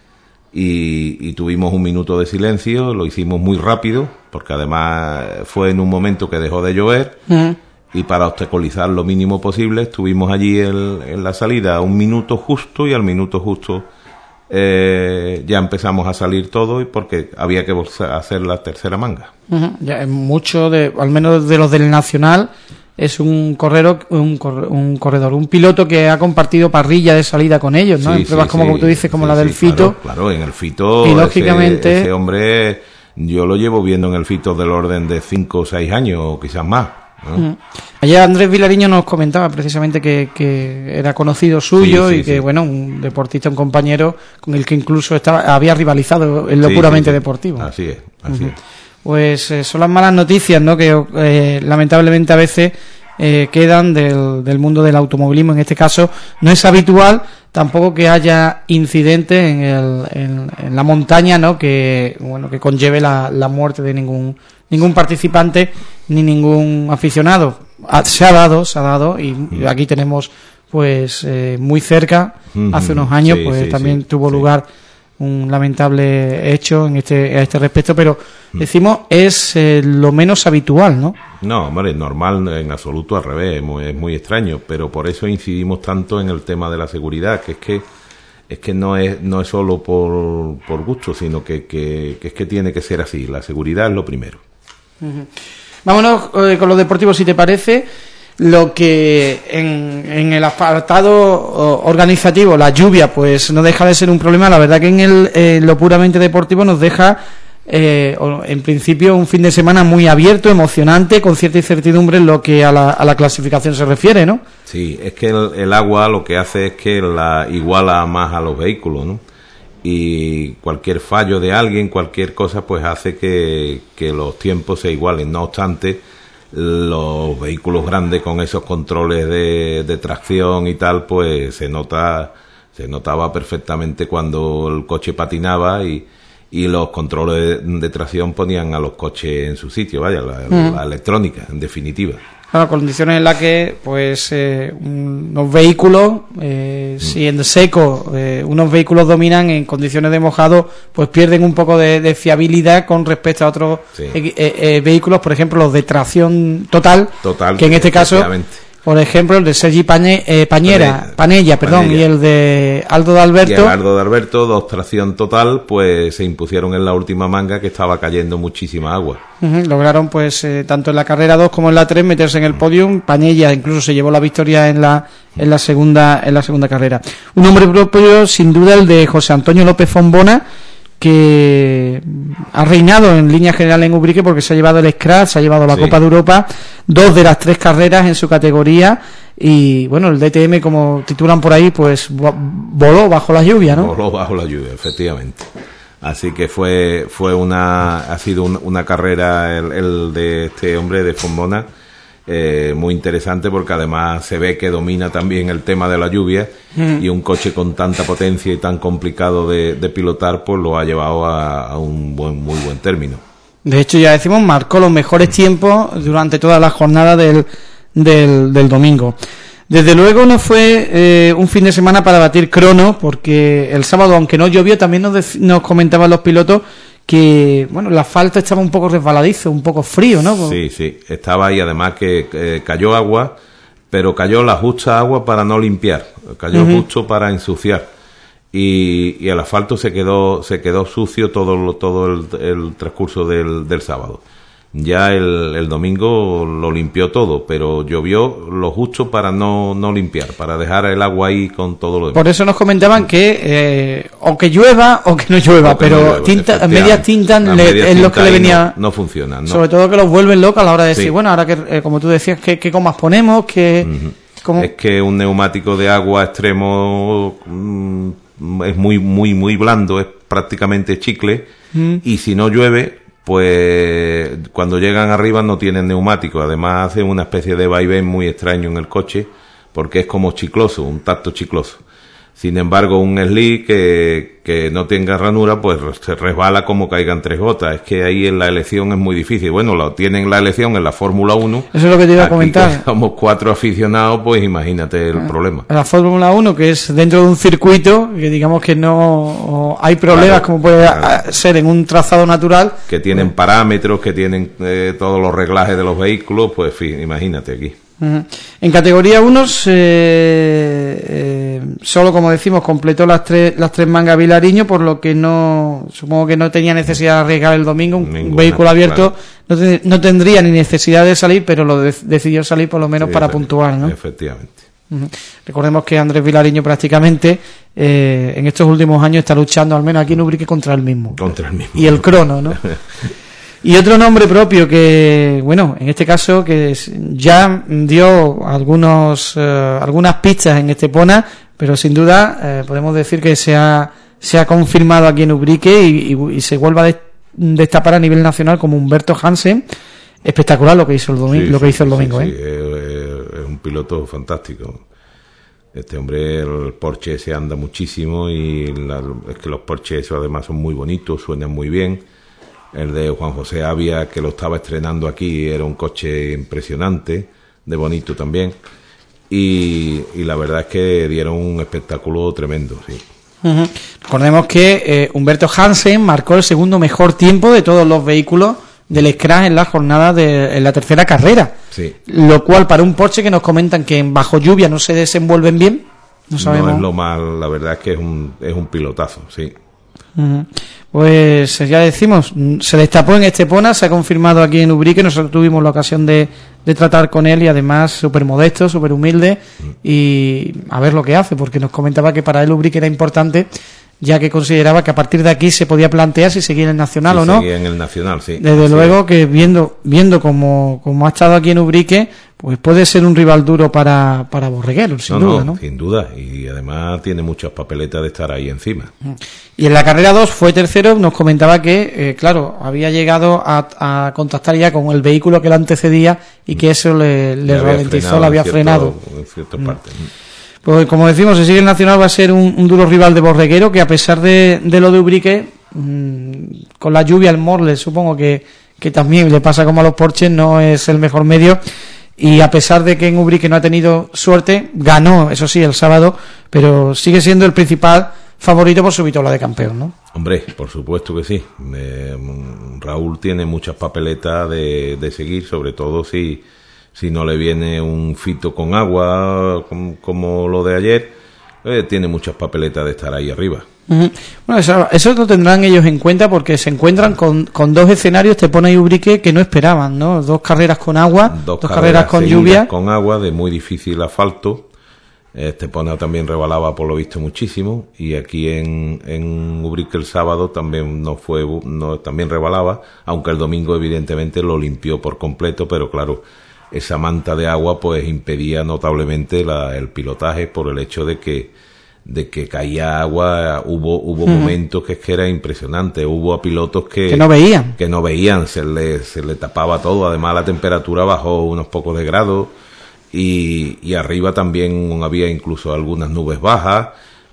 Y, y tuvimos un minuto de silencio, lo hicimos muy rápido, porque además fue en un momento que dejó de llover, uh-huh. y para obstaculizar lo mínimo posible, estuvimos allí el, en la salida un minuto justo, y al minuto justo eh, ya empezamos a salir todo, porque había que hacer la tercera manga. Uh-huh. Ya, mucho de, al menos de los del Nacional, es un corredor, un, corre, un corredor, un piloto que ha compartido parrilla de salida con ellos, ¿no? Sí, en pruebas sí, como, sí, como tú dices, como sí, la del sí, Fito. Claro, claro, en el Fito, y lógicamente ese, ese hombre, yo lo llevo viendo en el Fito del orden de cinco o seis años, o quizás más, ¿no? Uh-huh. Ayer Andrés Vilariño nos comentaba precisamente que, que era conocido suyo, sí, sí, y que, sí. bueno, un deportista, un compañero con el que incluso estaba había rivalizado en lo sí, puramente sí, sí. deportivo. Así es, así uh-huh. es. Pues eh, son las malas noticias, ¿no? Que eh, lamentablemente a veces Eh, quedan del, del mundo del automovilismo. En este caso no es habitual tampoco que haya incidentes en, el, en, en la montaña, ¿no? Que bueno, que conlleve la, la muerte de ningún ningún participante ni ningún aficionado. Ha, se ha dado, se ha dado y mm. aquí tenemos pues eh, muy cerca, mm-hmm. hace unos años, sí, pues sí, también sí, tuvo sí. lugar un lamentable hecho en este a este respecto, pero decimos es eh, lo menos habitual, ¿no? No, hombre, normal en absoluto, al revés, es muy, es muy extraño, pero por eso incidimos tanto en el tema de la seguridad, que es que es que no es no es solo por, por gusto, sino que, que, que es que tiene que ser así, la seguridad es lo primero. Uh-huh. Vámonos eh, con los deportivos, si te parece. Lo que en, en el apartado organizativo, la lluvia, pues no deja de ser un problema. La verdad que en el eh, lo puramente deportivo nos deja, eh, en principio, un fin de semana muy abierto, emocionante, con cierta incertidumbre en lo que a la, a la clasificación se refiere, ¿no? Sí, es que el, el agua lo que hace es que la iguala más a los vehículos, ¿no? Y cualquier fallo de alguien, cualquier cosa, pues hace que, que los tiempos se igualen. No obstante, los vehículos grandes con esos controles de, de tracción y tal, pues se nota se notaba perfectamente cuando el coche patinaba y, y los controles de, de tracción ponían a los coches en su sitio, vaya, la, mm. la electrónica, en definitiva. Claro, condiciones en las que, pues, eh, unos vehículos, eh, mm. si en seco eh, unos vehículos dominan, en condiciones de mojado, pues pierden un poco de, de fiabilidad con respecto a otros sí. eh, eh, vehículos, por ejemplo, los de tracción total, total que en este caso, por ejemplo, el de Sergi Pañe, eh, Pañera, Panella, perdón, Panella. Y el de Aldo de Alberto. Y el Aldo de Alberto, dos tracción total, pues se impusieron en la última manga, que estaba cayendo muchísima agua. Uh-huh, lograron, pues, eh, tanto en la carrera dos como en la tres meterse en el podium. Pañella incluso se llevó la victoria en la en la segunda en la segunda carrera. Un hombre propio, sin duda, el de José Antonio López Fombona, que ha reinado en línea general en Ubrique porque se ha llevado el Scratch, se ha llevado la sí. Copa de Europa, dos de las tres carreras en su categoría, y bueno, el D T M, como titulan por ahí, pues voló bajo la lluvia, ¿no? Voló bajo la lluvia, efectivamente. Así que fue fue una ha sido un, una carrera el, el de este hombre de Fombona eh, muy interesante, porque además se ve que domina también el tema de la lluvia, mm. y un coche con tanta potencia y tan complicado de, de pilotar, pues lo ha llevado a, a un buen muy buen término. De hecho, ya decimos, marcó los mejores mm. tiempos durante toda la jornada del, del, del domingo. Desde luego no fue eh, un fin de semana para batir crono, porque el sábado, aunque no llovió, también nos, dec- nos comentaban los pilotos que, bueno, la asfalto estaba un poco resbaladizo, un poco frío, ¿no? Sí, sí, estaba ahí, además que eh, cayó agua, pero cayó la justa agua para no limpiar, cayó uh-huh. justo para ensuciar, y, y el asfalto se quedó se quedó sucio todo todo el, el transcurso del, del sábado. Ya el, el domingo lo limpió todo, pero llovió lo justo para no, no limpiar, para dejar el agua ahí con todo lo demás. Por eso nos comentaban que eh, o que llueva o que no llueva, que pero no llueva, tinta, medias tintas le, medias es lo que le venía. No, no funcionan, ¿no? Sobre todo que los vuelven locos a la hora de decir, sí. bueno, ahora que, eh, como tú decías, ¿qué, qué comas ponemos? ¿Qué, uh-huh. ¿Cómo? Es que un neumático de agua extremo mm, es muy, muy, muy blando, es prácticamente chicle, mm. y si no llueve, pues cuando llegan arriba no tienen neumático. Además hace una especie de vaivén muy extraño en el coche, porque es como chicloso, un tacto chicloso. Sin embargo, un slip que, que no tenga ranura, pues se resbala como caigan tres gotas. Es que ahí en la elección es muy difícil. Bueno, lo tienen la elección en la Fórmula uno. Eso es lo que te iba Aquí, a comentar. que somos cuatro aficionados, pues imagínate el ah, problema. La Fórmula uno, que es dentro de un circuito, que digamos que no hay problemas, claro, como puede claro. ser en un trazado natural. Que tienen pues, parámetros, que tienen eh, todos los reglajes de los vehículos, pues fin, imagínate aquí. En categoría uno, eh, eh, solo, como decimos, completó las tres las tres mangas Vilariño, por lo que no, supongo que no tenía necesidad de arriesgar el domingo. Un Ninguna, vehículo abierto claro. no, te, no tendría ni necesidad de salir, pero lo de, decidió salir por lo menos sí, para puntuar, ¿no? Efectivamente. Uh-huh. Recordemos que Andrés Vilariño prácticamente eh, en estos últimos años está luchando, al menos aquí en Ubrique, contra el mismo. Contra el mismo. Y el crono, ¿no? Y otro nombre propio que, bueno, en este caso que ya dio algunos eh, algunas pistas en Estepona, pero sin duda eh, podemos decir que se ha se ha confirmado aquí en Ubrique y, y, y se vuelve a de, destapar a nivel nacional como Humberto Hansen. Espectacular lo que hizo el domingo, sí, lo que hizo el domingo, sí, ¿eh? Sí, es, es un piloto fantástico. Este hombre, el Porsche se anda muchísimo y la, es que los Porsches además son muy bonitos, suenan muy bien. El de Juan José Avia, que lo estaba estrenando aquí, era un coche impresionante, de bonito también. Y, y la verdad es que dieron un espectáculo tremendo, sí. Uh-huh. Recordemos que eh, Humberto Hansen marcó el segundo mejor tiempo de todos los vehículos del Scratch en la jornada de en la tercera carrera. Sí. Lo cual, para un Porsche que nos comentan que en bajo lluvia no se desenvuelven bien, no sabemos. No es lo mal, la verdad es que es un, es un pilotazo, sí. Uh-huh. Pues ya decimos, se destapó en Estepona, se ha confirmado aquí en Ubrique, nosotros tuvimos la ocasión de, de tratar con él y además súper modesto, súper humilde y a ver lo que hace, porque nos comentaba que para él Ubrique era importante, ya que consideraba que a partir de aquí se podía plantear si seguía en el Nacional sí, o no. Seguía en el Nacional, sí. Desde sí. luego que viendo viendo como, como ha estado aquí en Ubrique, pues puede ser un rival duro para, para Borreguero, sin no, duda, no, ¿no? Sin duda, y además tiene muchas papeletas de estar ahí encima. Y en la carrera dos fue tercero, nos comentaba que, eh, claro, había llegado a, a contactar ya con el vehículo que le antecedía y que eso le, le, le ralentizó, le había cierto, frenado. En ciertas partes. Pues como decimos, si sigue el Nacional va a ser un, un duro rival de Borreguero, que a pesar de, de lo de Ubrique, mmm, con la lluvia, el Morle, supongo que, que también le pasa como a los Porsches, no es el mejor medio. Y a pesar de que en Ubrique no ha tenido suerte, ganó, eso sí, el sábado, pero sigue siendo el principal favorito por su vitola de campeón, ¿no? Hombre, por supuesto que sí. Eh, Raúl tiene muchas papeletas de, de seguir, sobre todo si, si no le viene un fito con agua, como, como lo de ayer, eh, tiene muchas papeletas de estar ahí arriba. Uh-huh. Bueno, eso, eso lo tendrán ellos en cuenta porque se encuentran con, con dos escenarios, Estepona y Ubrique, que no esperaban, ¿no? Dos carreras con agua, dos, dos carreras, carreras con lluvia. Con agua, de muy difícil asfalto. Estepona también rebalaba por lo visto muchísimo y aquí en, en Ubrique el sábado también no fue no también rebalaba, aunque el domingo evidentemente lo limpió por completo, pero claro, esa manta de agua pues impedía notablemente la, el pilotaje por el hecho de que de que caía agua. Hubo hubo uh-huh. momentos que es que era impresionante, hubo a pilotos que, que no veían que no veían, se le, se le tapaba todo, además la temperatura bajó unos pocos de grados y, y arriba también había incluso algunas nubes bajas,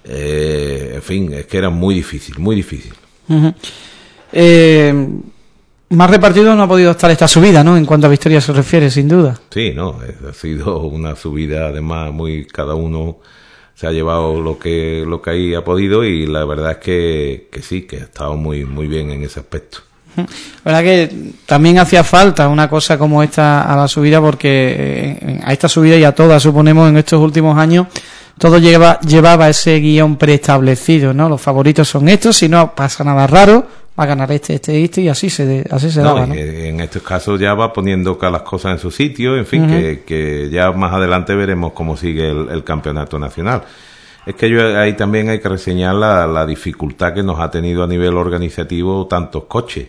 eh, en fin, es que era muy difícil, muy difícil. Uh-huh. Eh, más repartido no ha podido estar esta subida, ¿no? En cuanto a victoria se refiere, sin duda. Sí, no, ha sido una subida además muy, cada uno se ha llevado lo que lo que ahí ha podido y la verdad es que, que sí, que ha estado muy muy bien en ese aspecto. La verdad que también hacía falta una cosa como esta a la subida porque a esta subida y a todas, suponemos, en estos últimos años todo lleva, llevaba ese guión preestablecido, ¿no? Los favoritos son estos, si no pasa nada raro, va a ganar este, este, este y así se, así se no, daba, ¿no? En estos casos ya va poniendo las cosas en su sitio, en fin, uh-huh. que, que ya más adelante veremos cómo sigue el, el campeonato nacional. Es que yo, ahí también hay que reseñar la, la dificultad que nos ha tenido a nivel organizativo tantos coches.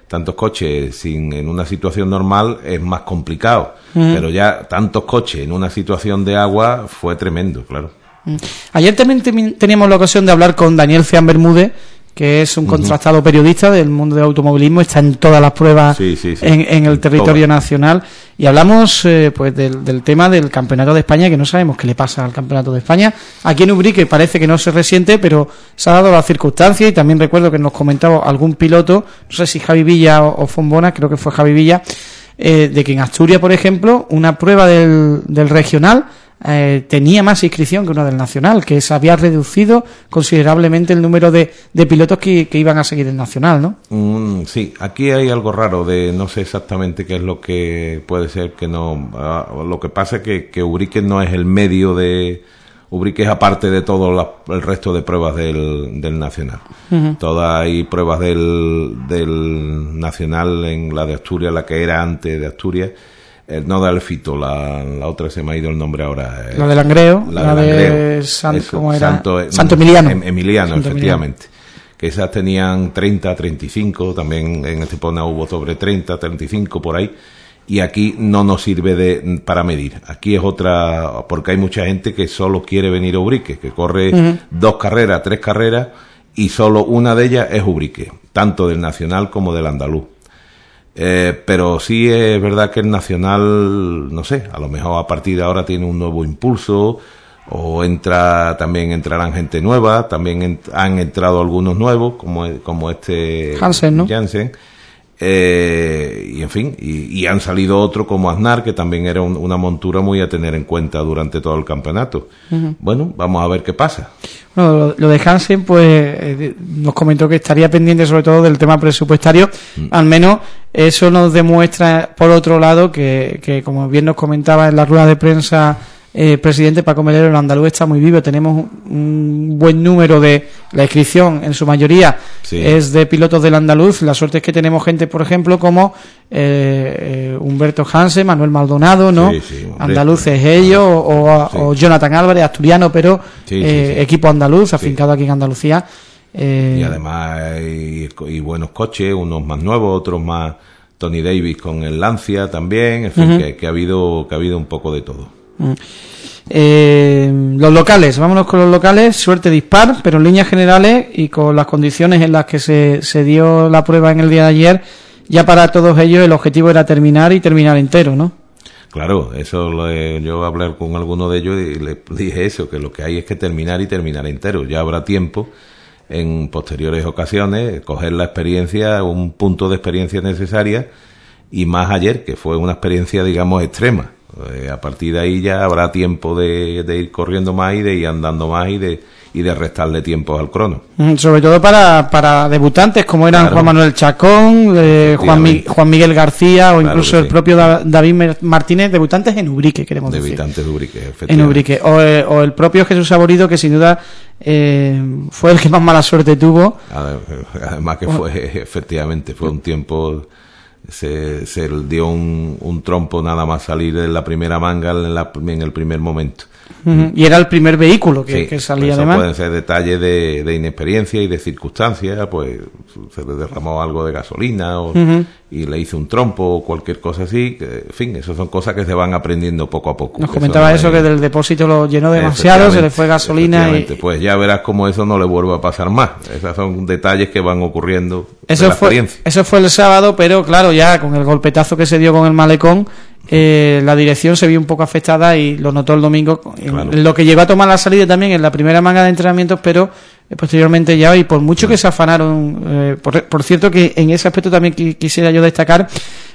tantos coches sin en una situación normal es más complicado, uh-huh. pero ya tantos coches en una situación de agua fue tremendo, claro. Uh-huh. Ayer también teníamos la ocasión de hablar con Daniel Ceán Bermúdez, que es un contrastado uh-huh. periodista del mundo del automovilismo, está en todas las pruebas sí, sí, sí. En, en el territorio Toda. nacional, y hablamos eh, pues del, del tema del Campeonato de España, que no sabemos qué le pasa al Campeonato de España. Aquí en Ubrique parece que no se resiente, pero se ha dado la circunstancia, y también recuerdo que nos comentaba algún piloto, no sé si Javi Villa o, o Fombona, creo que fue Javi Villa, eh, de que en Asturias, por ejemplo, una prueba del, del regional Eh, tenía más inscripción que una del nacional, que se había reducido considerablemente el número de, de pilotos que, que iban a seguir el nacional, ¿no? Mm, sí, aquí hay algo raro de no sé exactamente qué es lo que puede ser que no. Uh, lo que pasa es que, que Ubrique no es el medio de. Ubrique es aparte de todo la, el resto de pruebas del, del nacional. Uh-huh. Todas hay pruebas del, del nacional en la de Asturias, la que era antes de Asturias. Eh, no de Alfito, la, la otra se me ha ido el nombre ahora. Eh, la del Langreo, la, la de, de San, Eso, ¿cómo era? Santo, Santo Emiliano. Em, Emiliano, Santo efectivamente. Emiliano. Que esas tenían treinta, treinta y cinco, también en Estepona hubo sobre treinta, treinta y cinco por ahí. Y aquí no nos sirve de para medir. Aquí es otra, porque hay mucha gente que solo quiere venir a Ubrique, que corre uh-huh. dos carreras, tres carreras, y solo una de ellas es Ubrique, tanto del nacional como del andaluz. Eh, pero sí es verdad que el nacional, no sé, a lo mejor a partir de ahora tiene un nuevo impulso, o entra también entrarán gente nueva, también ent- han entrado algunos nuevos, como, como este Hansen, ¿no? Jansen, eh, y en fin, y, y han salido otros como Aznar, que también era un, una montura muy a tener en cuenta durante todo el campeonato. Uh-huh. Bueno, vamos a ver qué pasa. Bueno, lo, lo de Hansen, pues eh, nos comentó que estaría pendiente sobre todo del tema presupuestario. Mm. Al menos eso nos demuestra, por otro lado, que, que como bien nos comentaba en la rueda de prensa eh, presidente Paco Melero, el andaluz está muy vivo. Tenemos un buen número de la inscripción, en su mayoría sí. es de pilotos del andaluz. La suerte es que tenemos gente, por ejemplo, como eh, eh, Humberto Hansen, Manuel Maldonado, ¿no? Sí, sí, andaluces sí. ellos, o, sí. o Jonathan Álvarez, asturiano, pero sí, sí, eh, sí. equipo andaluz, afincado sí. aquí en Andalucía. Eh, y además hay y buenos coches, unos más nuevos, otros más. Tony Davis con el Lancia también, en fin, uh-huh. que, que ha habido que ha habido un poco de todo. Eh, los locales, vámonos con los locales, suerte dispar, pero en líneas generales y con las condiciones en las que se, se dio la prueba en el día de ayer, ya para todos ellos el objetivo era terminar y terminar entero, ¿no? Claro, eso lo he, yo hablé con alguno de ellos y les dije eso, que lo que hay es que terminar y terminar entero. Ya habrá tiempo en posteriores ocasiones coger la experiencia, un punto de experiencia necesaria, y más ayer, que fue una experiencia, digamos, extrema. Eh, a partir de ahí ya habrá tiempo de, de ir corriendo más y de ir andando más y de y de restarle tiempos al crono. Mm, sobre todo para, para debutantes como eran claro. Juan Manuel Chacón, eh, Juan, Mi, Juan Miguel García o claro incluso el sí. propio da, David Martínez, debutantes en Ubrique, queremos debutantes decir. Debutantes de Ubrique, en Ubrique. O, eh, o el propio Jesús Saborido, que sin duda eh, fue el que más mala suerte tuvo. Además que fue, efectivamente, fue un tiempo... Se, se dio un, un trompo nada más salir de la primera manga en, la, en el primer momento. Uh-huh. Y era el primer vehículo que, sí, que salía eso además. Pueden ser detalles de, de inexperiencia y de circunstancias, pues se le derramó algo de gasolina o, uh-huh. y le hizo un trompo o cualquier cosa así. Que, en fin, eso son cosas que se van aprendiendo poco a poco. Nos comentaba eso, eso que del depósito lo llenó demasiado, se le fue gasolina. Y... Pues ya verás cómo eso no le vuelve a pasar más. Esos son detalles que van ocurriendo eso de la fue, experiencia. Eso fue el sábado, pero claro, ya con el golpetazo que se dio con el malecón, eh, la dirección se vio un poco afectada y lo notó el domingo, claro. en lo que llegó a tomar la salida también en la primera manga de entrenamientos, pero eh, posteriormente ya, y por mucho que se afanaron, eh, por, por cierto que en ese aspecto también qu- quisiera yo destacar,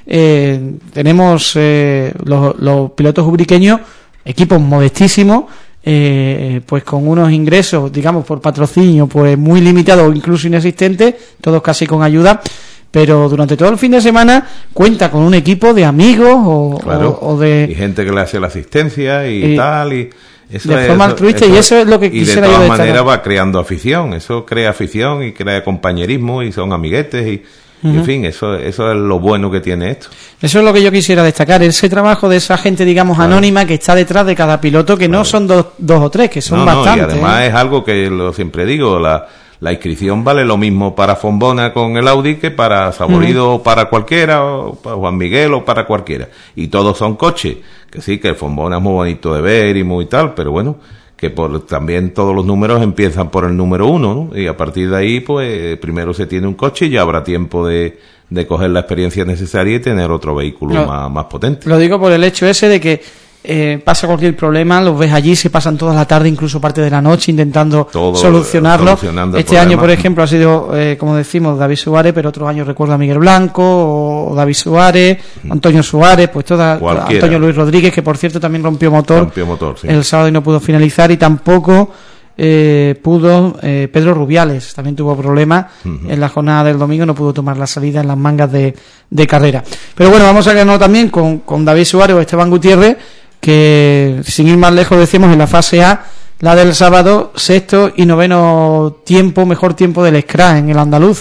eh, tenemos eh, los, los pilotos ubriqueños, equipos modestísimos, eh, pues con unos ingresos, digamos, por patrocinio, pues muy limitados o incluso inexistentes, todos casi con ayuda, pero durante todo el fin de semana cuenta con un equipo de amigos o, claro. o, o de... Y gente que le hace la asistencia y, y tal, y... Eso de es, forma eso, altruista, eso, y eso es lo que quisiera yo destacar. Y de todas maneras va creando afición, eso crea afición y crea compañerismo y son amiguetes y... Uh-huh. En fin, eso eso es lo bueno que tiene esto. Eso es lo que yo quisiera destacar, ese trabajo de esa gente, digamos, claro. anónima que está detrás de cada piloto, que claro. no son dos, dos o tres, que son no, bastantes. No, y además ¿eh? es algo que lo siempre digo, la, la inscripción vale lo mismo para Fombona con el Audi que para Saborido, o para cualquiera, o para Juan Miguel o para cualquiera. Y todos son coches, que sí, que el Fombona es muy bonito de ver y muy tal, pero bueno, que por también todos los números empiezan por el número uno, ¿no? Y a partir de ahí, pues, primero se tiene un coche y ya habrá tiempo de, de coger la experiencia necesaria y tener otro vehículo no, más, más potente. Lo digo por el hecho ese de que Eh, pasa cualquier problema, los ves allí, se pasan toda la tarde, incluso parte de la noche, intentando Todo, solucionarlo. Este problema. Año, por ejemplo, ha sido, eh, como decimos, David Suárez, pero otros años recuerdo a Miguel Blanco, o David Suárez, Antonio Suárez, pues toda, Antonio Luis Rodríguez, que por cierto también rompió motor, rompió motor sí. el sábado y no pudo finalizar, y tampoco eh, pudo eh, Pedro Rubiales, también tuvo problemas uh-huh. en la jornada del domingo, no pudo tomar la salida en las mangas de, de carrera. Pero bueno, vamos a quedarnos también con, con David Suárez o Esteban Gutiérrez, que sin ir más lejos decimos en la fase A, la del sábado, sexto y noveno tiempo, mejor tiempo del Scratch en el andaluz.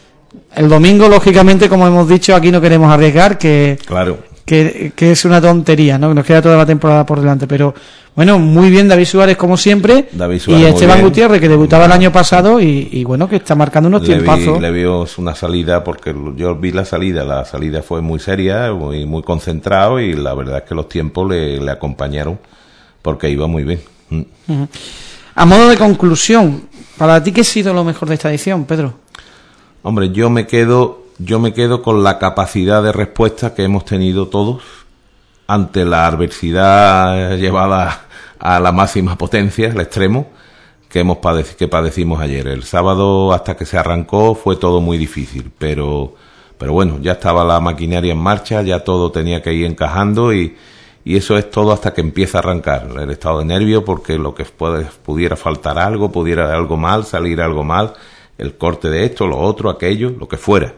El domingo, lógicamente, como hemos dicho, aquí no queremos arriesgar, que claro que, que es una tontería, ¿no? Que nos queda toda la temporada por delante, pero bueno, muy bien David Suárez como siempre, David Suárez, y Esteban Gutiérrez, que debutaba el año pasado y, y bueno, que está marcando unos le tiempazos. Vi, le vio una salida, porque yo vi la salida, la salida fue muy seria, muy, muy concentrado, y la verdad es que los tiempos le, le acompañaron porque iba muy bien. Uh-huh. A modo de conclusión, para ti, ¿qué ha sido lo mejor de esta edición, Pedro? Hombre, yo me quedo yo me quedo con la capacidad de respuesta que hemos tenido todos ante la adversidad llevada a la máxima potencia, el extremo, que hemos padec- que padecimos ayer. El sábado, hasta que se arrancó, fue todo muy difícil, pero pero bueno, ya estaba la maquinaria en marcha, ya todo tenía que ir encajando, y, y eso es todo hasta que empieza a arrancar. El estado de nervio, porque lo que puede, pudiera faltar algo, pudiera algo mal, salir algo mal, el corte de esto, lo otro, aquello, lo que fuera.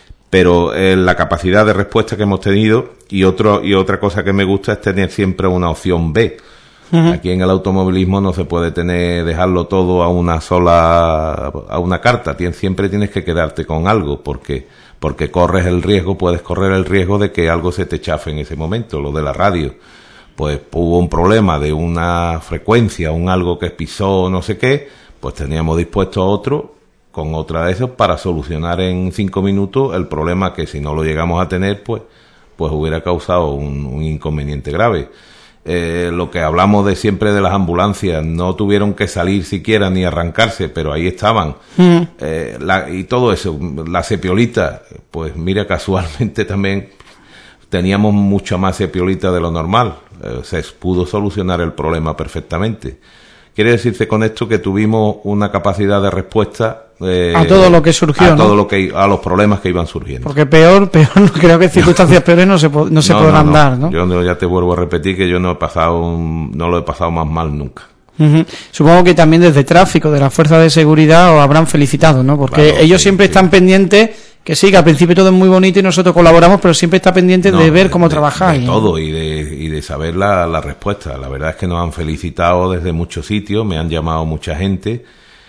Pero eh, la capacidad de respuesta que hemos tenido, y otro y otra cosa que me gusta es tener siempre una opción B. Uh-huh. Aquí en el automovilismo no se puede tener dejarlo todo a una sola a una carta. Tien, siempre tienes que quedarte con algo, porque porque corres el riesgo, puedes correr el riesgo de que algo se te chafe en ese momento. Lo de la radio, pues hubo un problema de una frecuencia, un algo que pisó no sé qué, pues teníamos dispuesto otro con otra de esos para solucionar en cinco minutos el problema, que si no lo llegamos a tener, pues pues hubiera causado un, un inconveniente grave. Eh, lo que hablamos de siempre de las ambulancias, no tuvieron que salir siquiera ni arrancarse, pero ahí estaban. Mm. Eh, la, y todo eso, la sepiolita, pues mira, casualmente también teníamos mucha más sepiolita de lo normal. Eh, se pudo solucionar el problema perfectamente. Quiere decirse con esto que tuvimos una capacidad de respuesta eh, a todo lo que surgió, a ¿no? todo lo que a los problemas que iban surgiendo. Porque peor, peor, creo que circunstancias peores no se no, no se podrán no, no. dar, ¿no? Yo no, ya te vuelvo a repetir que yo no he pasado un, no lo he pasado más mal nunca. Uh-huh. Supongo que también desde tráfico, de las fuerzas de seguridad, os habrán felicitado, ¿no? Porque claro, ellos sí, siempre sí. están pendientes. Que sí, que al principio todo es muy bonito y nosotros colaboramos, pero siempre está pendiente no, de ver cómo de, trabajáis. De todo, y de, y de saber la, la respuesta. La verdad es que nos han felicitado desde muchos sitios, me han llamado mucha gente,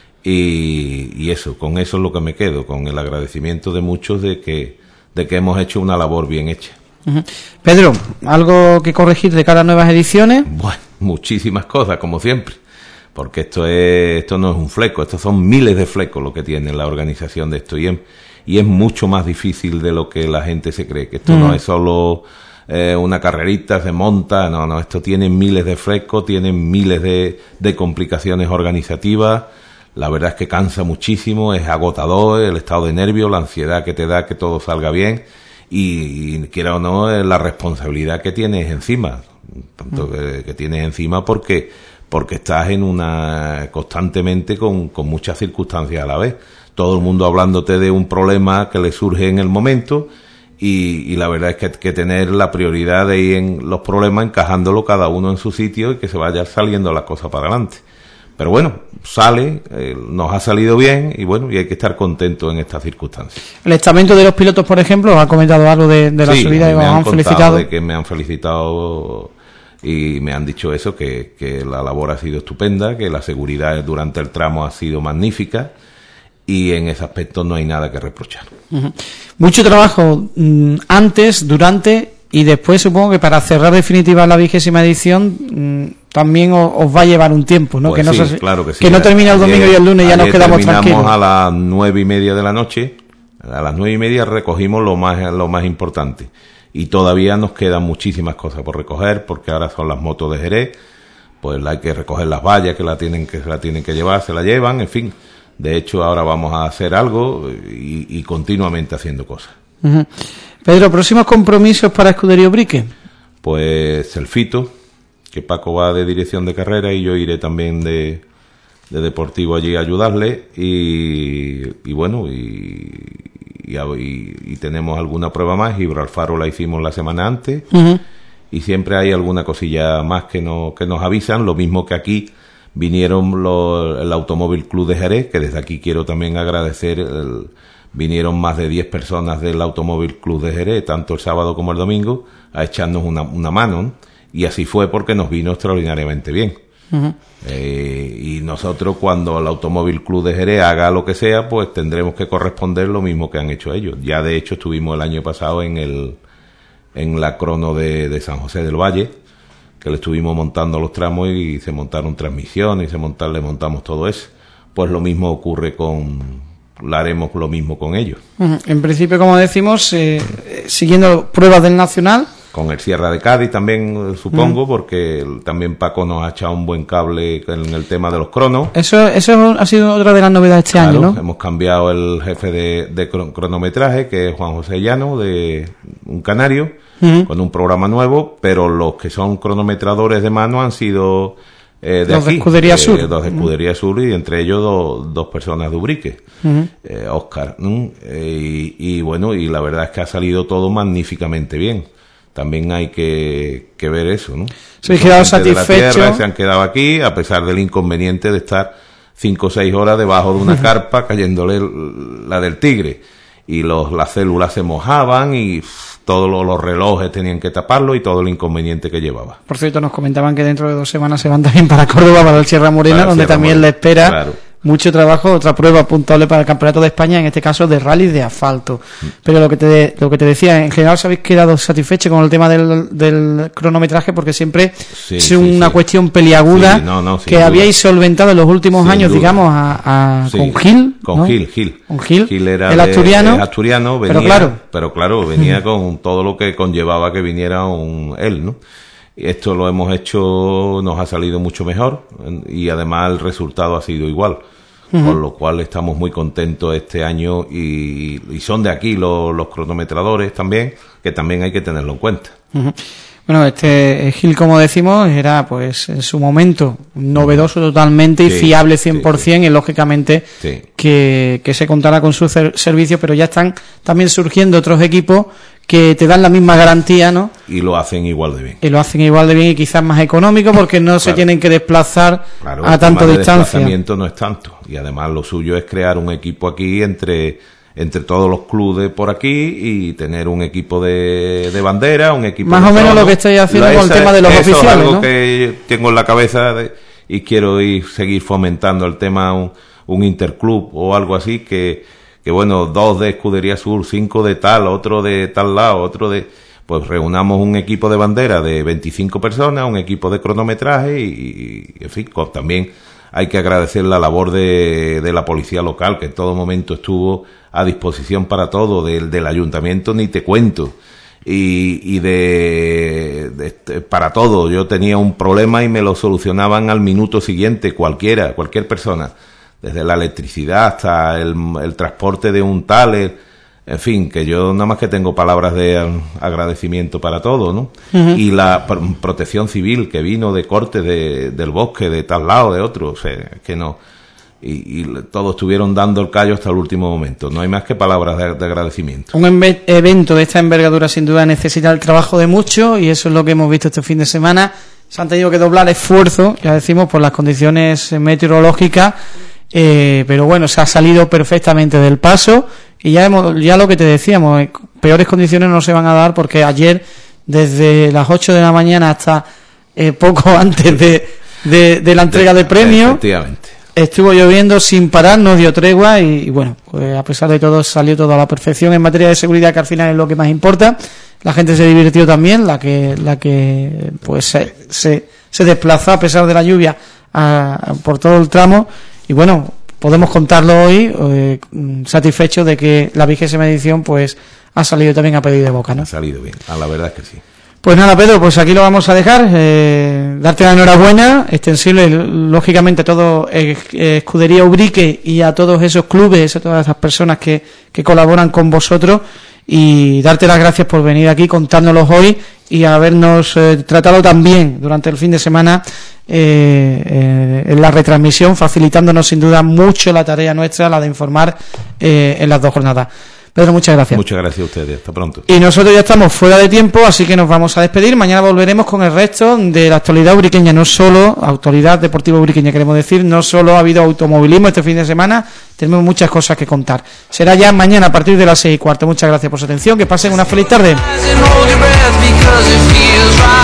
y, y eso, con eso es lo que me quedo, con el agradecimiento de muchos de que, de que hemos hecho una labor bien hecha. Uh-huh. Pedro, ¿algo que corregir de cara a nuevas ediciones? Bueno, muchísimas cosas, como siempre. Porque esto es, esto no es un fleco, estos son miles de flecos lo que tiene la organización de esto. Y en, y es mucho más difícil de lo que la gente se cree, que esto mm. no es solo eh, una carrerita, se monta, no, no, esto tiene miles de frescos, tiene miles de, de complicaciones organizativas. La verdad es que cansa muchísimo, es agotador el estado de nervio, la ansiedad que te da que todo salga bien, y, y quiera o no, la responsabilidad que tienes encima, tanto mm. que, que tienes encima porque porque estás en una constantemente con, con muchas circunstancias a la vez. Todo el mundo hablándote de un problema que le surge en el momento, y, y la verdad es que hay que tener la prioridad de ir en los problemas, encajándolo cada uno en su sitio, y que se vaya saliendo las cosas para adelante. Pero bueno, sale, eh, nos ha salido bien, y bueno, y hay que estar contentos en estas circunstancias. El estamento de los pilotos, por ejemplo, ha comentado algo de, de la sí, subida y me han, han felicitado. De que me han felicitado y me han dicho eso, que, que la labor ha sido estupenda, que la seguridad durante el tramo ha sido magnífica, y en ese aspecto no hay nada que reprochar. Uh-huh. Mucho trabajo mmm, antes, durante y después, supongo que para cerrar definitiva la vigésima edición, mmm, también os, os va a llevar un tiempo, ¿no? Pues que no, sí, se, claro que sí. que no termina el domingo ayer, y el lunes ya nos quedamos terminamos tranquilos. A las nueve y media de la noche, a las nueve y media recogimos lo más, lo más importante. Y todavía nos quedan muchísimas cosas por recoger, porque ahora son las motos de Jerez, pues hay que recoger las vallas que la tienen que se la tienen que llevar, se la llevan, en fin. De hecho, ahora vamos a hacer algo y, y continuamente haciendo cosas. Uh-huh. Pedro, ¿próximos compromisos para Escudería Ubrique? Pues el Fito, que Paco va de dirección de carrera y yo iré también de, de deportivo allí a ayudarle. Y, y bueno, y, y, y, y tenemos alguna prueba más. Gibralfaro la hicimos la semana antes. Uh-huh. Y siempre hay alguna cosilla más que, no, que nos avisan, lo mismo que aquí vinieron los, el Automóvil Club de Jerez, que desde aquí quiero también agradecer, el, vinieron más de diez personas del Automóvil Club de Jerez, tanto el sábado como el domingo, a echarnos una, una mano, ¿no? Y así fue porque nos vino extraordinariamente bien. Uh-huh. Eh, y nosotros cuando el Automóvil Club de Jerez haga lo que sea, pues tendremos que corresponder lo mismo que han hecho ellos. Ya de hecho estuvimos el año pasado en el en la crono de, de San José del Valle, que le estuvimos montando los tramos y se montaron transmisiones y se montar, le montamos todo eso. Pues lo mismo ocurre con, lo haremos lo mismo con ellos. Uh-huh. En principio, como decimos, eh, siguiendo pruebas del Nacional. Con el Sierra de Cádiz también, supongo, uh-huh. porque también Paco nos ha echado un buen cable en el tema de los cronos. Eso eso ha sido otra de las novedades este claro, año, ¿no? Hemos cambiado el jefe de, de cronometraje, que es Juan José Llano, de un canario, uh-huh. con un programa nuevo, pero los que son cronometradores de mano han sido eh, de los aquí, de Escudería eh, Sur. Dos de Escudería uh-huh. Sur, y entre ellos dos, dos personas de Ubrique, uh-huh. eh, Óscar. ¿no? Eh, y, y bueno, y la verdad es que ha salido todo magníficamente bien. También hay que, que ver eso, ¿no? Se han quedado satisfechos. Se han quedado aquí, a pesar del inconveniente de estar cinco o seis horas debajo de una carpa cayéndole la del Tigre. Y los, las células se mojaban y pff, todos los, los relojes tenían que taparlo y todo el inconveniente que llevaba. Por cierto, nos comentaban que dentro de dos semanas se van también para Córdoba, para el Sierra Morena, para donde Sierra también Morena. le espera... Claro. Mucho trabajo, otra prueba puntuable para el Campeonato de España, en este caso de rally de asfalto. Pero lo que te lo que te decía, en general os habéis quedado satisfechos con el tema del, del cronometraje, porque siempre sí, es sí, una sí. cuestión peliaguda sí, no, no, que duda. habíais solventado en los últimos sin años, duda. digamos, a, a sí, con Gil. Con ¿no? Gil, Gil. Con Gil, Gil era el asturiano. De, el asturiano venía, pero claro, pero claro venía con todo lo que conllevaba que viniera un él, ¿no? Y esto lo hemos hecho, nos ha salido mucho mejor y además el resultado ha sido igual. Uh-huh. Con lo cual estamos muy contentos este año y, y son de aquí los, los cronometradores también, que también hay que tenerlo en cuenta. Uh-huh. Bueno, este Gil, como decimos, era pues en su momento novedoso totalmente sí, y fiable cien por ciento, sí, sí. y lógicamente sí. que, que se contara con su cer- servicio, pero ya están también surgiendo otros equipos que te dan la misma garantía, ¿no? Y lo hacen igual de bien. Y lo hacen igual de bien y quizás más económico porque no claro. se tienen que desplazar claro, a tanta distancia. El desplazamiento no es tanto. Y además lo suyo es crear un equipo aquí entre entre todos los clubes por aquí y tener un equipo de, de bandera, un equipo más de o menos trono. lo que estoy haciendo la, con esa, el tema de los eso oficiales, es algo ¿no? que tengo en la cabeza de, y quiero ir seguir fomentando el tema un, un interclub o algo así que que bueno, dos de Escudería Sur, cinco de tal, otro de tal lado, otro de... Pues reunamos un equipo de bandera de veinticinco personas, un equipo de cronometraje y, y en fin, con, también hay que agradecer la labor de, de la policía local, que en todo momento estuvo a disposición para todo, del, del ayuntamiento ni te cuento, y, y de, de para todo. Yo tenía un problema y me lo solucionaban al minuto siguiente, cualquiera, cualquier persona. Desde la electricidad hasta el, el transporte de un taler, en fin, que yo nada más que tengo palabras de agradecimiento para todo, ¿no? Uh-huh. Y la pr- protección civil que vino de corte de, del bosque, de tal lado, de otro, o sea, que no. Y, y todos estuvieron dando el callo hasta el último momento. No hay más que palabras de, de agradecimiento. Un enve- evento de esta envergadura sin duda necesita el trabajo de muchos y eso es lo que hemos visto este fin de semana. Se han tenido que doblar esfuerzos, ya decimos, por las condiciones meteorológicas. Eh, pero bueno, se ha salido perfectamente del paso y ya hemos, ya lo que te decíamos, eh, peores condiciones no se van a dar porque ayer desde las ocho de la mañana hasta eh, poco antes de, de, de la entrega de premios efectivamente estuvo lloviendo sin parar, nos dio tregua y, y bueno, pues a pesar de todo salió todo a la perfección en materia de seguridad, que al final es lo que más importa. La gente se divirtió también, la que la que pues se, se se desplazó a pesar de la lluvia a, a, por todo el tramo, y bueno, podemos contarlo hoy eh, satisfechos de que la vigésima edición pues ha salido también a pedir de boca, ¿no? Ha salido bien, a la verdad es que sí. Pues nada, Pedro, pues aquí lo vamos a dejar, eh, darte la enhorabuena, extensible lógicamente a todo eh, Escudería Ubrique y a todos esos clubes, a todas esas personas que, que colaboran con vosotros, y darte las gracias por venir aquí, contárnoslos hoy y habernos eh, tratado tan bien durante el fin de semana eh, eh, en la retransmisión, facilitándonos sin duda mucho la tarea nuestra, la de informar eh, en las dos jornadas. Pedro, muchas gracias. Muchas gracias a ustedes, hasta pronto. Y nosotros ya estamos fuera de tiempo, así que nos vamos a despedir. Mañana volveremos con el resto de la actualidad ubriqueña, no solo actualidad deportiva ubriqueña, queremos decir, no solo ha habido automovilismo este fin de semana, tenemos muchas cosas que contar. Será ya mañana a partir de las seis y cuarto. Muchas gracias por su atención, que pasen una feliz tarde.